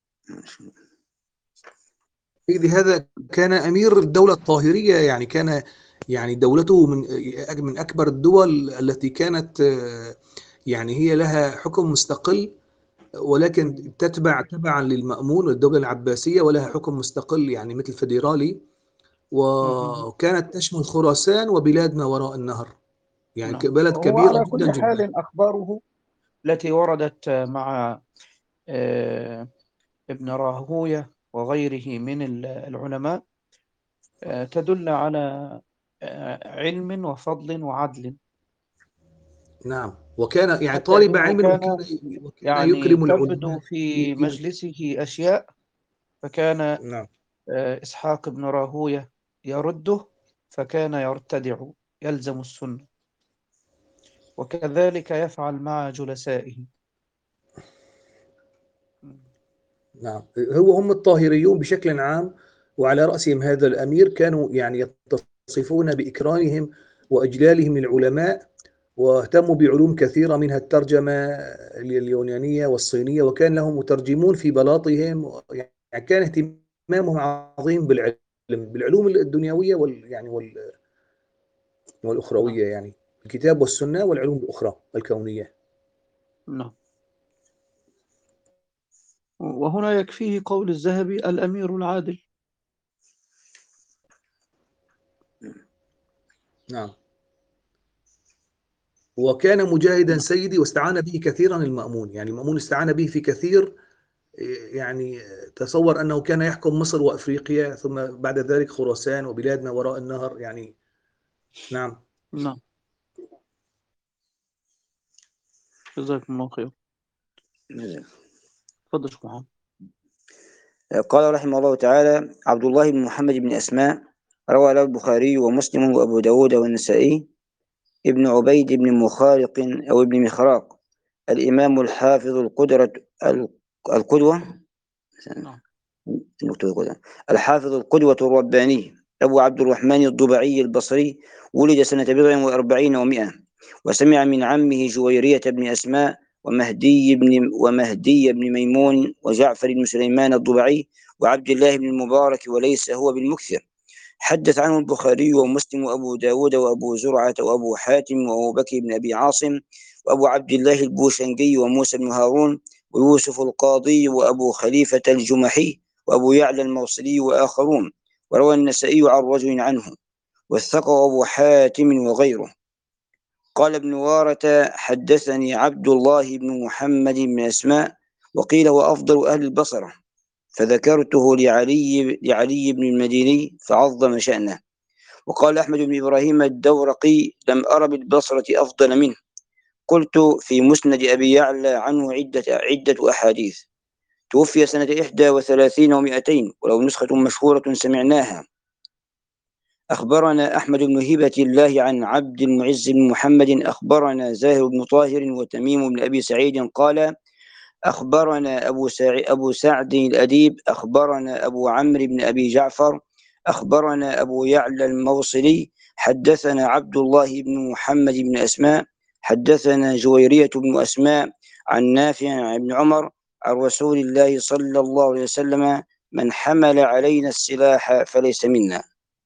سيدي هذا كان أمير الدولة الطاهرية، يعني كان يعني دولته من من أكبر الدول التي كانت آه، يعني هي لها حكم مستقل، ولكن تتبع تبعا للمأمون والدولة العباسية، ولها حكم مستقل يعني مثل فيدرالي، مهم. وكانت تشمل خراسان وبلاد ما وراء النهر، يعني نعم. بلد هو كبيرة على جدا كل جدا. حال أخباره التي وردت مع آه، ابن راهوية وغيره من العلماء تدل على علم وفضل وعدل. نعم، وكان يعني حتى طالب إنه علم، كان وكان وكان يعني يكرم تبدو العلماء في في في مجلس. مجلسه أشياء، فكان نعم. إسحاق بن راهوية يرده، فكان يرتدع يلزم السنة، وكذلك يفعل مع جلسائه. نعم، هو هم الطاهريون بشكل عام، وعلى رأسهم هذا الأمير، كانوا يعني يتصفون بإكرامهم وإجلالهم للعلماء، واهتموا بعلوم كثيرة منها الترجمة اليونانية والصينية، وكان لهم مترجمون في بلاطهم. يعني كان اهتمامهم عظيم بالعلم، بالعلوم الدنيوية وال يعني وال نعم والأخروية، يعني الكتاب والسنة والعلوم الأخرى الكونية. نعم. وهنا يكفيه قول الذهبي: الأمير العادل. نعم. وكان مجاهدا نعم سيدي، واستعان به كثيرا المأمون، يعني المأمون استعان به في كثير. يعني تصور أنه كان يحكم مصر وأفريقيا، ثم بعد ذلك خراسان وبلاد ما وراء النهر يعني. نعم. نعم. جزاكم الله خير. تفضل شيخ محمد. قال رحمه الله تعالى: عبد الله بن محمد بن أسماء روى له البخاري ومسلم وأبو داود والنسائي. ابن عبيد بن مخارق أو ابن مخراق، الإمام الحافظ القدرة القدوة نعم الحافظ القدوة الرباني أبو عبد الرحمن الضبعي البصري، ولد سنة بضع وأربعين ومائة، وسمع من عمه جويرية بن أسماء ومهدي بن ومهدي بن ميمون وجعفر بن سليمان الضبعي وعبد الله بن المبارك، وليس هو بالمكثر. حدث عنه البخاري ومسلم وأبو داود وأبو زرعة وأبو حاتم وأبو بكر بن أبي عاصم وأبو عبد الله البوشنجي وموسى بن هارون ويوسف القاضي وأبو خليفة الجمحي وأبو يعلى الموصلي وآخرون. وروى النسائي عن رجل عنه، وثقه أبو حاتم وغيره. قال ابن وارة: حدثني عبد الله بن محمد بن أسماء، وقيل هو أفضل أهل البصرة، فذكرته لعلي, لعلي بن المديني فعظم شأنه. وقال أحمد بن إبراهيم الدورقي: لم أر بالبصرة أفضل منه. قلت: في مسند أبي يعلى عنه عدة, عدة أحاديث. توفي سنة إحدى وثلاثين ومائتين، ولو نسخة مشهورة سمعناها. أخبرنا أحمد بن هبة الله عن عبد المعز بن محمد أخبرنا زاهر بن طاهر وتميم بن أبي سعيد قال: أخبرنا أبو, أبو سعد الأديب أخبرنا أبو عمرو بن أبي جعفر أخبرنا أبو يعلى الموصلي حدثنا عبد الله بن محمد بن أسماء حدثنا جويرية بن أسماء عن نافع عن ابن عمر عن رسول الله صلى الله عليه وسلم: من حمل علينا السلاح فليس منا.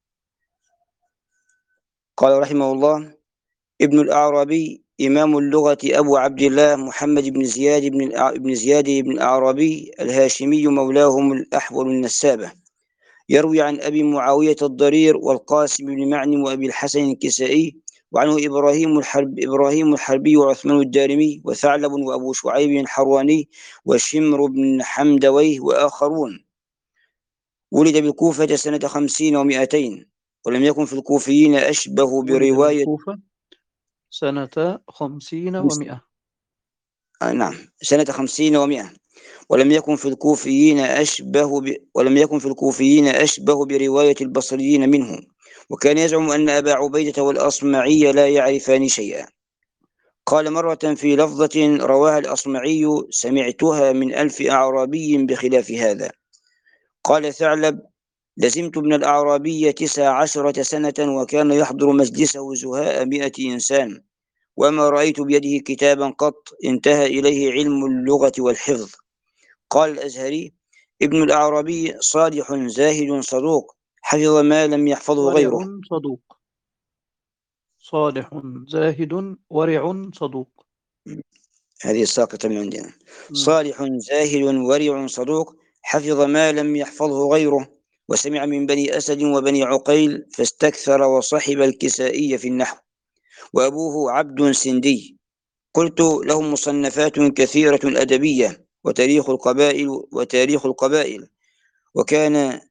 قال رحمه الله: ابن الأعرابي إمام اللغة أبو عبد الله محمد بن زياد بن, بن زياد بن الأعرابي الهاشمي، مولاهم الأحول النسابة، يروي عن أبي معاوية الضرير والقاسم بن معن وأبي الحسن الكسائي، وعنه إبراهيم الحرب إبراهيم الحربي وعثمان الدارمي وثعلب وأبو شعيب الحرواني وشمر بن حمدويه وآخرون. ولد بالكوفة سنة خمسين ومائتين، ولم يكن في الكوفيين أشبه ولد برواية بالكوفة سنة خمسين ومائة. آه نعم، سنة خمسين ومائة، ولم يكن في الكوفيين أشبه ب... ولم يكن في الكوفيين أشبه برواية البصريين منه، وكان يزعم أن أبا عبيدة والأصمعي لا يعرفان شيئا. قال مرة في لفظة رواها الأصمعي: سمعتها من ألف أعرابي بخلاف هذا. قال ثعلب: لزمت ابن الأعرابي تسع عشرة سنة، وكان يحضر مجلسه زهاء مئة إنسان، وما رأيت بيده كتابا قط انتهى إليه علم اللغة والحفظ. قال الأزهري: ابن الأعرابي صالح زاهد صدوق، حفظ ما لم يحفظه ورع غيره. صدوق. صالح زاهد ورع صدوق. هذه الساقطة من عندنا. م. صالح زاهد ورع صدوق، حفظ ما لم يحفظه غيره، وسمع من بني أسد وبني عقيل، فاستكثر وصحب الكسائي في النحو، وأبوه عبد سندي. قلت: لهم مصنفات كثيرة أدبية، وتاريخ القبائل وتاريخ القبائل وكان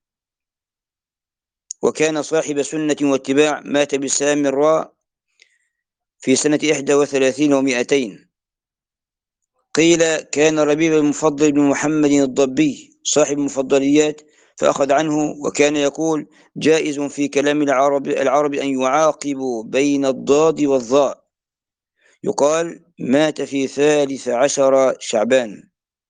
وكان صاحب سنة واتباع، مات بالسامراء في سنة إحدى وثلاثين ومائتين. قيل كان ربيب المفضل بن محمد الضبي صاحب المفضليات فأخذ عنه، وكان يقول: جائز في كلام العرب العرب أن يعاقبوا بين الضاد والظاء. يقال مات في ثالث عشر شعبان.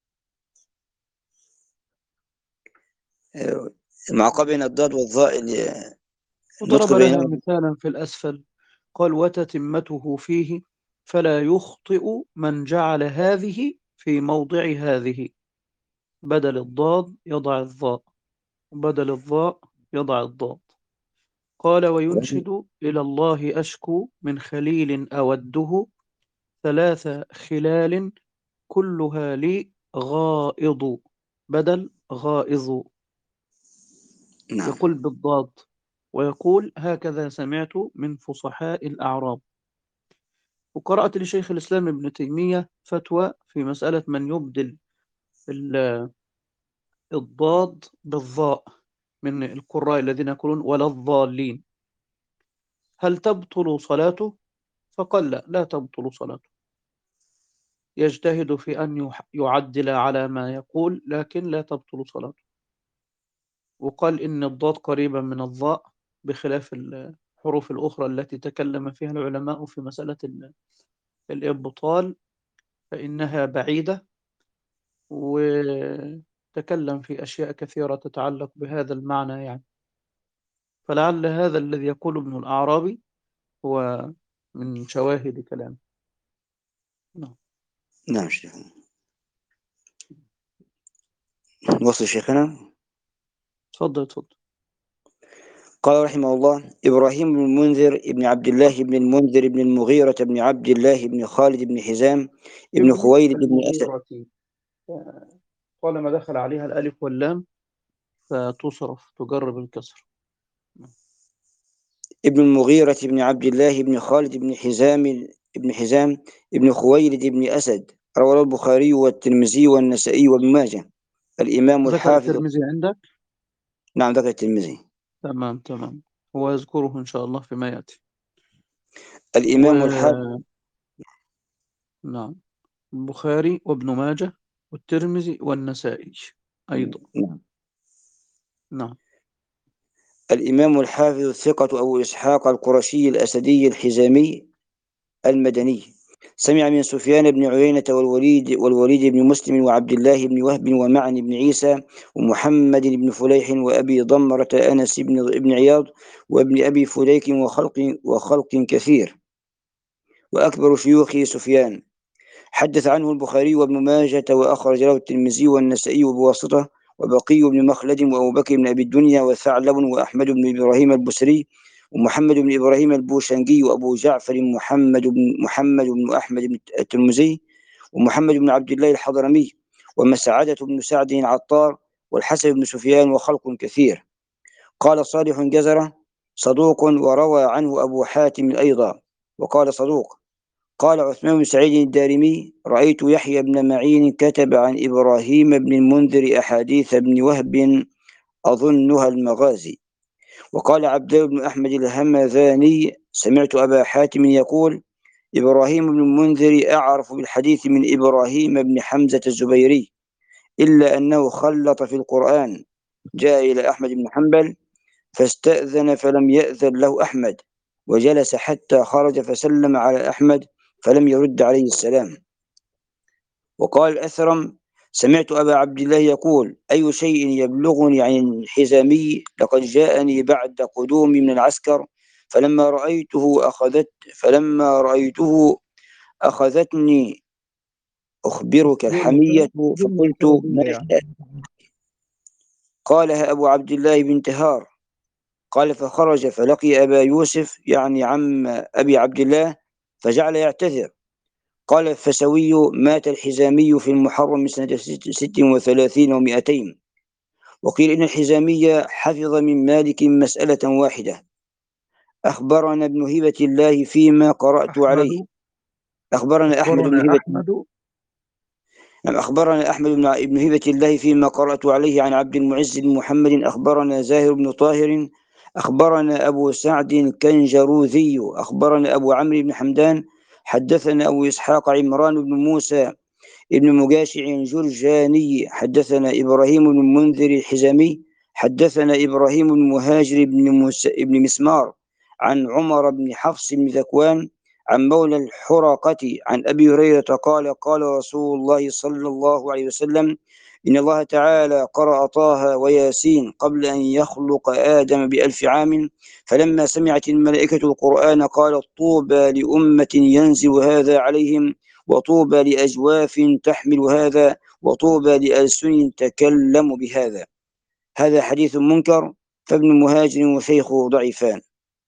المعاقبة بين الضاد والظاء، وضرب النطق لها بينهم. مثالا في الأسفل، قال: وتتمته فيه فلا يخطئ من جعل هذه في موضع هذه، بدل الضاد يضع الظاء، وبدل الظاء يضع الضاد. قال: وينشد إلى الله أشكو من خليل أوده، ثلاث خلال كلها لي غائض، بدل غائظ. نعم. يقول بالضاد، ويقول: هكذا سمعت من فصحاء الأعراب. وقرأت لشيخ الإسلام ابن تيمية فتوى في مسألة من يبدل ال- الضاد بالظاء من القراء الذين يقولون ولا الضالين، هل تبطل صلاته؟ فقال: لا، لا تبطل صلاته، يجتهد في أن يح- يعدل على ما يقول، لكن لا تبطل صلاته. وقال إن الضاد قريبا من الظاء بخلاف الحروف الأخرى التي تكلم فيها العلماء في مسألة ال- الإبطال، فإنها بعيدة، وتكلم في أشياء كثيرة تتعلق بهذا المعنى يعني. فلعل هذا الذي يقول ابن الأعرابي هو من شواهد كلامه. نعم. نعم شيخنا. وصل شيخنا. تفضل تفضل. قال رحمه الله: إبراهيم بن المنذر ابن عبد الله بن المنذر بن المغيرة بن عبد الله بن خالد بن حزام ابن ابن خويلد بن أسد. المغيرة، طالما دخل عليها الألف واللام فتصرف تجر بالكسر. ابن المغيرة بن عبد الله بن خالد بن حزام ابن حزام ابن خويلد بن أسد، رواه البخاري والترمذي والنسائي وابن ماجه. الإمام ذكر الحافظ. الترمذي عندك؟ نعم، ذكر الترمذي. تمام تمام، هو يذكره إن شاء الله فيما يأتي. الإمام الحافظ. و نعم، البخاري وابن ماجه والترمذي والنسائي أيضا. نعم. نعم. الإمام الحافظ الثقة أبو إسحاق القرشي الأسدي الحزامي المدني، سمع من سفيان بن عيينة والوليد والوليد بن مسلم وعبد الله بن وهب ومعن بن عيسى ومحمد بن فليح وأبي ضمرة أنس بن بن عياض وابن أبي فليك وخلق وخلق كثير، وأكبر شيوخ سفيان. حدث عنه البخاري وابن ماجة، وأخرج له الترمذي والنسائي بواسطة، وبقي بن مخلد وأبو بكر بن أبي الدنيا وثعلب وأحمد بن إبراهيم البصري ومحمد بن إبراهيم البوشنجي وأبو جعفر محمد بن محمد بن أحمد بن الترمذي ومحمد بن عبد الله الحضرمي ومسعدة بن سعد العطار والحسن بن سفيان وخلق كثير. قال صالح جزرة: صدوق، وروى عنه أبو حاتم أيضا وقال صدوق. قال عثمان بن سعيد الدارمي: رأيت يحيى بن معين كتب عن إبراهيم بن المنذر أحاديث بن وهب أظنها المغازي. وقال عبد الله بن أحمد الهمذاني: سمعت أبا حاتم يقول: إبراهيم بن المنذر أعرف بالحديث من إبراهيم بن حمزة الزبيري، إلا أنه خلط في القرآن. جاء إلى أحمد بن حنبل فاستأذن فلم يأذن له أحمد، وجلس حتى خرج فسلم على أحمد فلم يرد عليه السلام. وقال الأثرم: سمعت أبا عبد الله يقول: أي شيء يبلغني عن الحزامي؟ لقد جاءني بعد قدومي من العسكر، فلما رأيته أخذت فلما رأيته أخذتني أخبرك أخبرك الحمية، فقلت: ما بالمفردية يعني. جاء؟ قالها أبو عبد الله بن تهار. قال: فخرج فلقي أبا يوسف يعني عم أبي عبد الله فجعل يعتذر. قال الفسوي: مات الحزامي في المحرم من سنة ست وثلاثين ومائتين. وقيل إن الحزامي حفظ من مالك مسألة واحدة. أخبرنا ابن هبة الله فيما قرأت عليه. أحمد أخبرنا أحمد بن أخبرنا هبة. أحمد أخبرنا أحمد بن ابن هبة الله فيما قرأت عليه عن عبد المعز بن محمد. أخبرنا زاهر بن طاهر. أخبرنا أبو سعد الكنجروذي. أخبرنا أبو عمرو بن حمدان. حدثنا أبو إسحاق عمران بن موسى ابن مجاشع جرجاني. حدثنا إبراهيم بن المنذر الحزامي. حدثنا إبراهيم بن مهاجر بن, مس... بن مسمار عن عمر بن حفص بن ذكوان عن مولى الحرقة عن أبي هريرة قال قال رسول الله صلى الله عليه وسلم إن الله تعالى قرأ طه وياسين قبل أن يخلق آدم بألف عام، فلما سمعت الملائكة القرآن قالت طوبى لأمة ينزل هذا عليهم، وطوبى لأجواف تحمل هذا، وطوبى لألسن تكلم بهذا. هذا حديث منكر، فابن مهاجر وشيخه ضعيفان.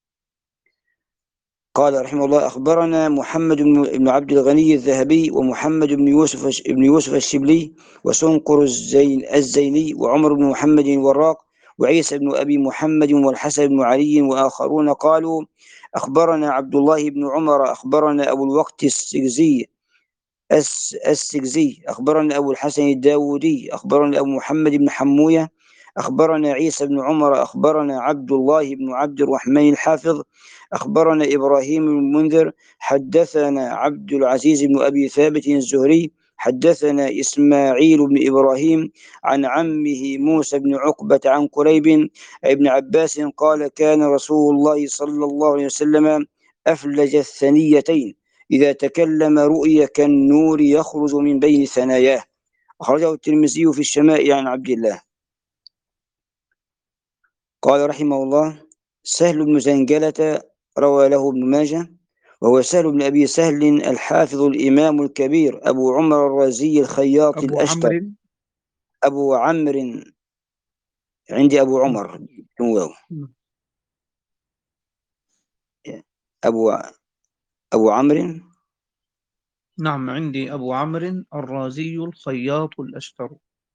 قال رحمه الله: أخبرنا محمد بن عبد الغني الذهبي ومحمد بن يوسف بن يوسف الشبلي وسنقر الزين الزيني وعمر بن محمد الوراق وعيسى بن أبي محمد والحسن بن علي وآخرون قالوا: أخبرنا عبد الله بن عمر. أخبرنا أبو الوقت السجزي السجزي. أخبرنا أبو الحسن الداودي. أخبرنا أبو محمد بن حموية. أخبرنا عيسى بن عمر. أخبرنا عبد الله بن عبد الرحمن الحافظ. أخبرنا إبراهيم بن المنذر. حدثنا عبد العزيز بن أبي ثابت الزهري. حدثنا إسماعيل بن إبراهيم عن عمه موسى بن عقبة عن قريب ابن عباس قال: كان رسول الله صلى الله عليه وسلم أفلج الثنيتين، إذا تكلم رؤي كالنور يخرج من بين ثناياه. أخرجه الترمذي في الشمائل عن عبد الله. قال رحمه الله: سهل بن زنجلة روى له ابن ماجه، وهو سهل بن أبي سهل الحافظ الإمام الكبير أبو عمر الرازي الخياط أبو الأشتر. عمرو. أبو عمرو، عندي أبو عمر. أبو أبو عمرو. نعم، عندي أبو عمرو الرازي الخياط الأشتر.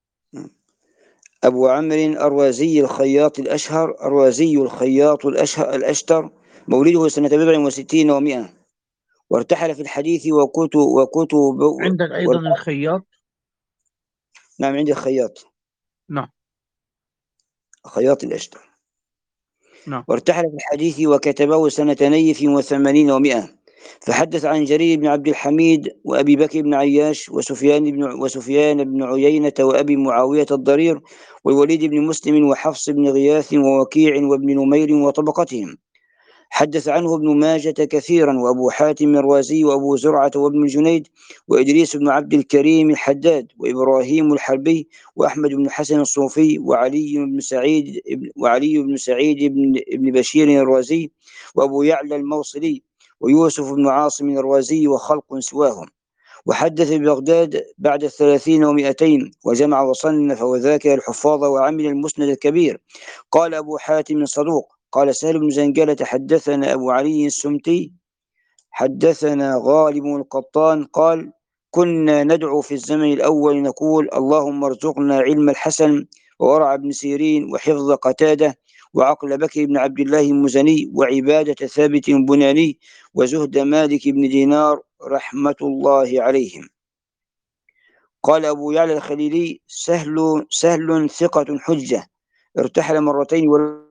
أبو عمرو الرازي الخياط الأشهر الرازي الخياط الأشهر الأشتر، مولده سنة بضع وستين ومائة، وارتحل في الحديث وكتب وكتب عندك أيضا الخياط. نعم، عندي الخياط. نعم. خياط الأشتر. نعم. وارتحل في الحديث وكتبه سنة نيف وثمانين ومائة، فحدث عن جرير بن عبد الحميد وأبي بكر بن عياش وسفيان بن وسفيان بن عيينة وأبي معاوية الضرير والوليد بن مسلم وحفص بن غياث ووكيع وابن نمير وطبقتهم. حدث عنه ابن ماجة كثيرا، وأبو حاتم الرازي، وأبو زرعة وابن الجنيد، وإدريس بن عبد الكريم الحداد، وإبراهيم الحربي، وأحمد بن حسن الصوفي، وعلي بن سعيد وعلي بن سعيد بن, بن بشير الرازي، وأبو يعلى الموصلي، ويوسف بن عاصم الرازي، وخلق سواهم. وحدث ببغداد بعد الثلاثين ومائتين، وجمع وصنف وذاكر الحفاظ وعمل المسند الكبير. قال أبو حاتم صدوق. قال سهل بن زنجلة: حدثنا أبو علي السمتي. حدثنا غالب القطان قال: كنا ندعو في الزمن الأول نقول: اللهم ارزقنا علم الحسن وورع بن سيرين وحفظ قتادة وعقل بكر بن عبد الله المزني وعبادة ثابت البناني وزهد مالك بن دينار رحمة الله عليهم. قال أبو يعلى الخليلي: سهل سهل ثقة حجة، ارتحل مرتين ولو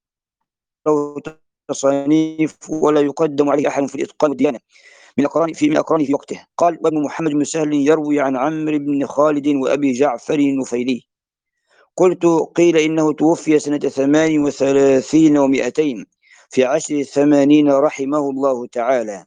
تصانيف ولا يقدم عليه أحد في الإتقان والديانة من أقرانه في من أقرانه في وقته. قال: وابن محمد بن سهل يروي عن عمرو بن خالد وأبي جعفر النفيلي. قلت: قيل إنه توفي سنة ثمان وثلاثين ومائتين في عشر الثمانين رحمه الله تعالى.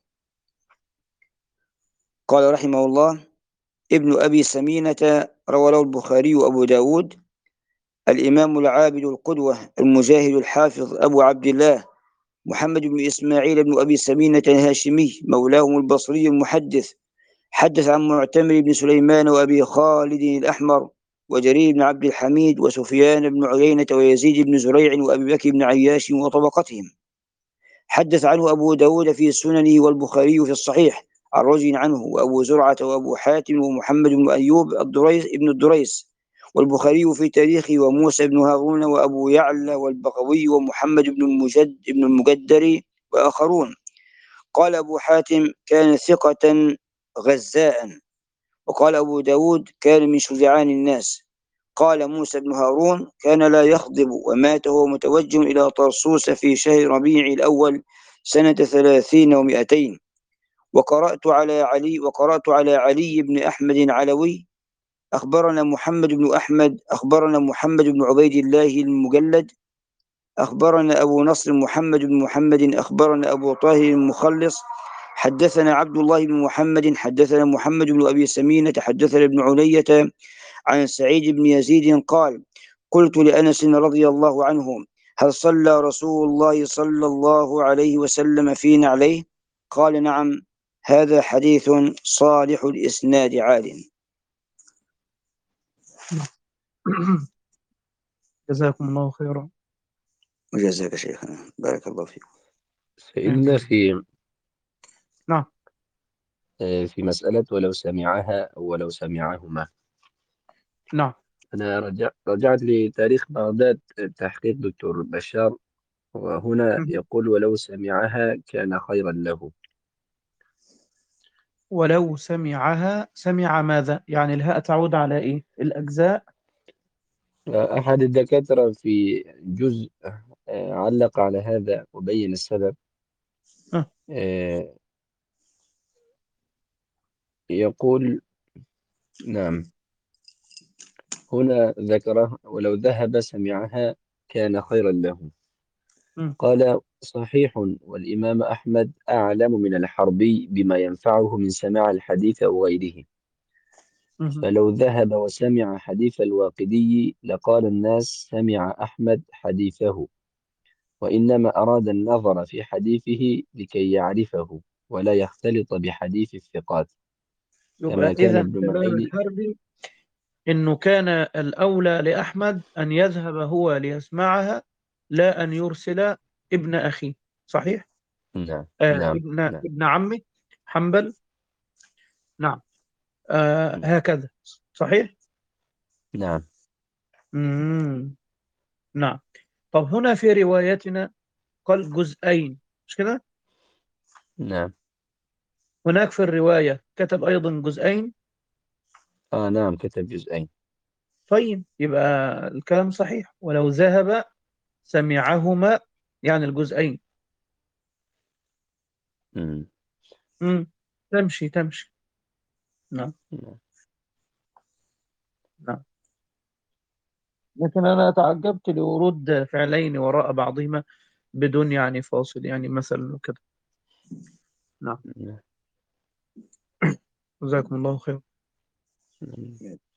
قال رحمه الله: ابن أبي سمينة روى له البخاري وأبو داود. الإمام العابد القدوة المجاهد الحافظ أبو عبد الله محمد بن إسماعيل بن أبي سمينة الهاشمي مولاهم البصري المحدث، حدث عن معتمر بن سليمان وأبي خالد الأحمر وجرير بن عبد الحميد وسفيان بن عيينة ويزيد بن زريع وأبي بكر بن عياش وطبقتهم. حدث عنه أبو داود في سننه والبخاري في الصحيح عن رجل عنه، وأبو زرعة وأبو حاتم ومحمد بن أيوب الدريس ابن الدريس والبخاري في تاريخه وموسى بن هارون وأبو يعلى والبغوي ومحمد بن المجد بن المجدر وآخرون. قال أبو حاتم: كان ثقة غزاء، وقال أبو داود كان من شجعان الناس. قال موسى بن هارون كان لا يخضب ومات وهو متوجه إلى طرسوس في شهر ربيع الأول سنة ثلاثين ومائتين. وقرأت على علي وقرأت على علي بن أحمد العلوي أخبرنا محمد بن أحمد أخبرنا محمد بن عبيد الله المجلد أخبرنا أبو نصر محمد بن محمد أخبرنا أبو طاهر المخلص حدثنا عبد الله بن محمد حدثنا محمد بن أبي سمينة حدثنا ابن علية عن سعيد بن يزيد قال قلت لأنس رضي الله عنه هل صلى رسول الله صلى الله عليه وسلم فينا عليه؟ قال نعم. هذا حديث صالح الإسناد عال. جزاكم الله خيرا. وجزاك شيخنا بارك الله فيكم. سئلنا في نعم. في مسألة ولو سمعها أو ولو سمعهما. نعم. أنا رجع رجعت لتاريخ بغداد تحقيق دكتور بشار، وهنا يقول ولو سمعها كان خيرا له. ولو سمعها، سمع ماذا؟ يعني الهاء تعود على إيه؟ الأجزاء. أحد الدكاترة في جزء علق على هذا وبين السبب. أه. يقول نعم، هنا ذكره ولو ذهب سمعها كان خيرا له. م. قال صحيح، والإمام أحمد أعلم من الحربي بما ينفعه من سماع الحديث أو غيره، م. فلو ذهب وسمع حديث الواقدي لقال الناس سمع أحمد حديثه، وإنما أراد النظر في حديثه لكي يعرفه ولا يختلط بحديث الثقات، يبقى كما كان إذا ابن كلام معين. الحربي إنه كان الأولى لأحمد أن يذهب هو ليسمعها، لا أن يرسل ابن أخيه. صحيح؟ نعم آه نعم ابن نعم ابن عمه حنبل. نعم. آه هكذا. صحيح؟ نعم مم. نعم. طب هنا في روايتنا قال جزئين، مش كده؟ نعم. هناك في الرواية كتب أيضا جزئين. آه نعم كتب جزئين. طيب يبقى الكلام صحيح، ولو ذهب سمعهما يعني الجزئين. مم. مم. تمشي تمشي. نعم. نعم. نعم. لكن أنا تعجبت لورود فعلين وراء بعضهما بدون يعني فاصل، يعني مثلا وكده. نعم. نعم. جزاكم الله خير. نعم.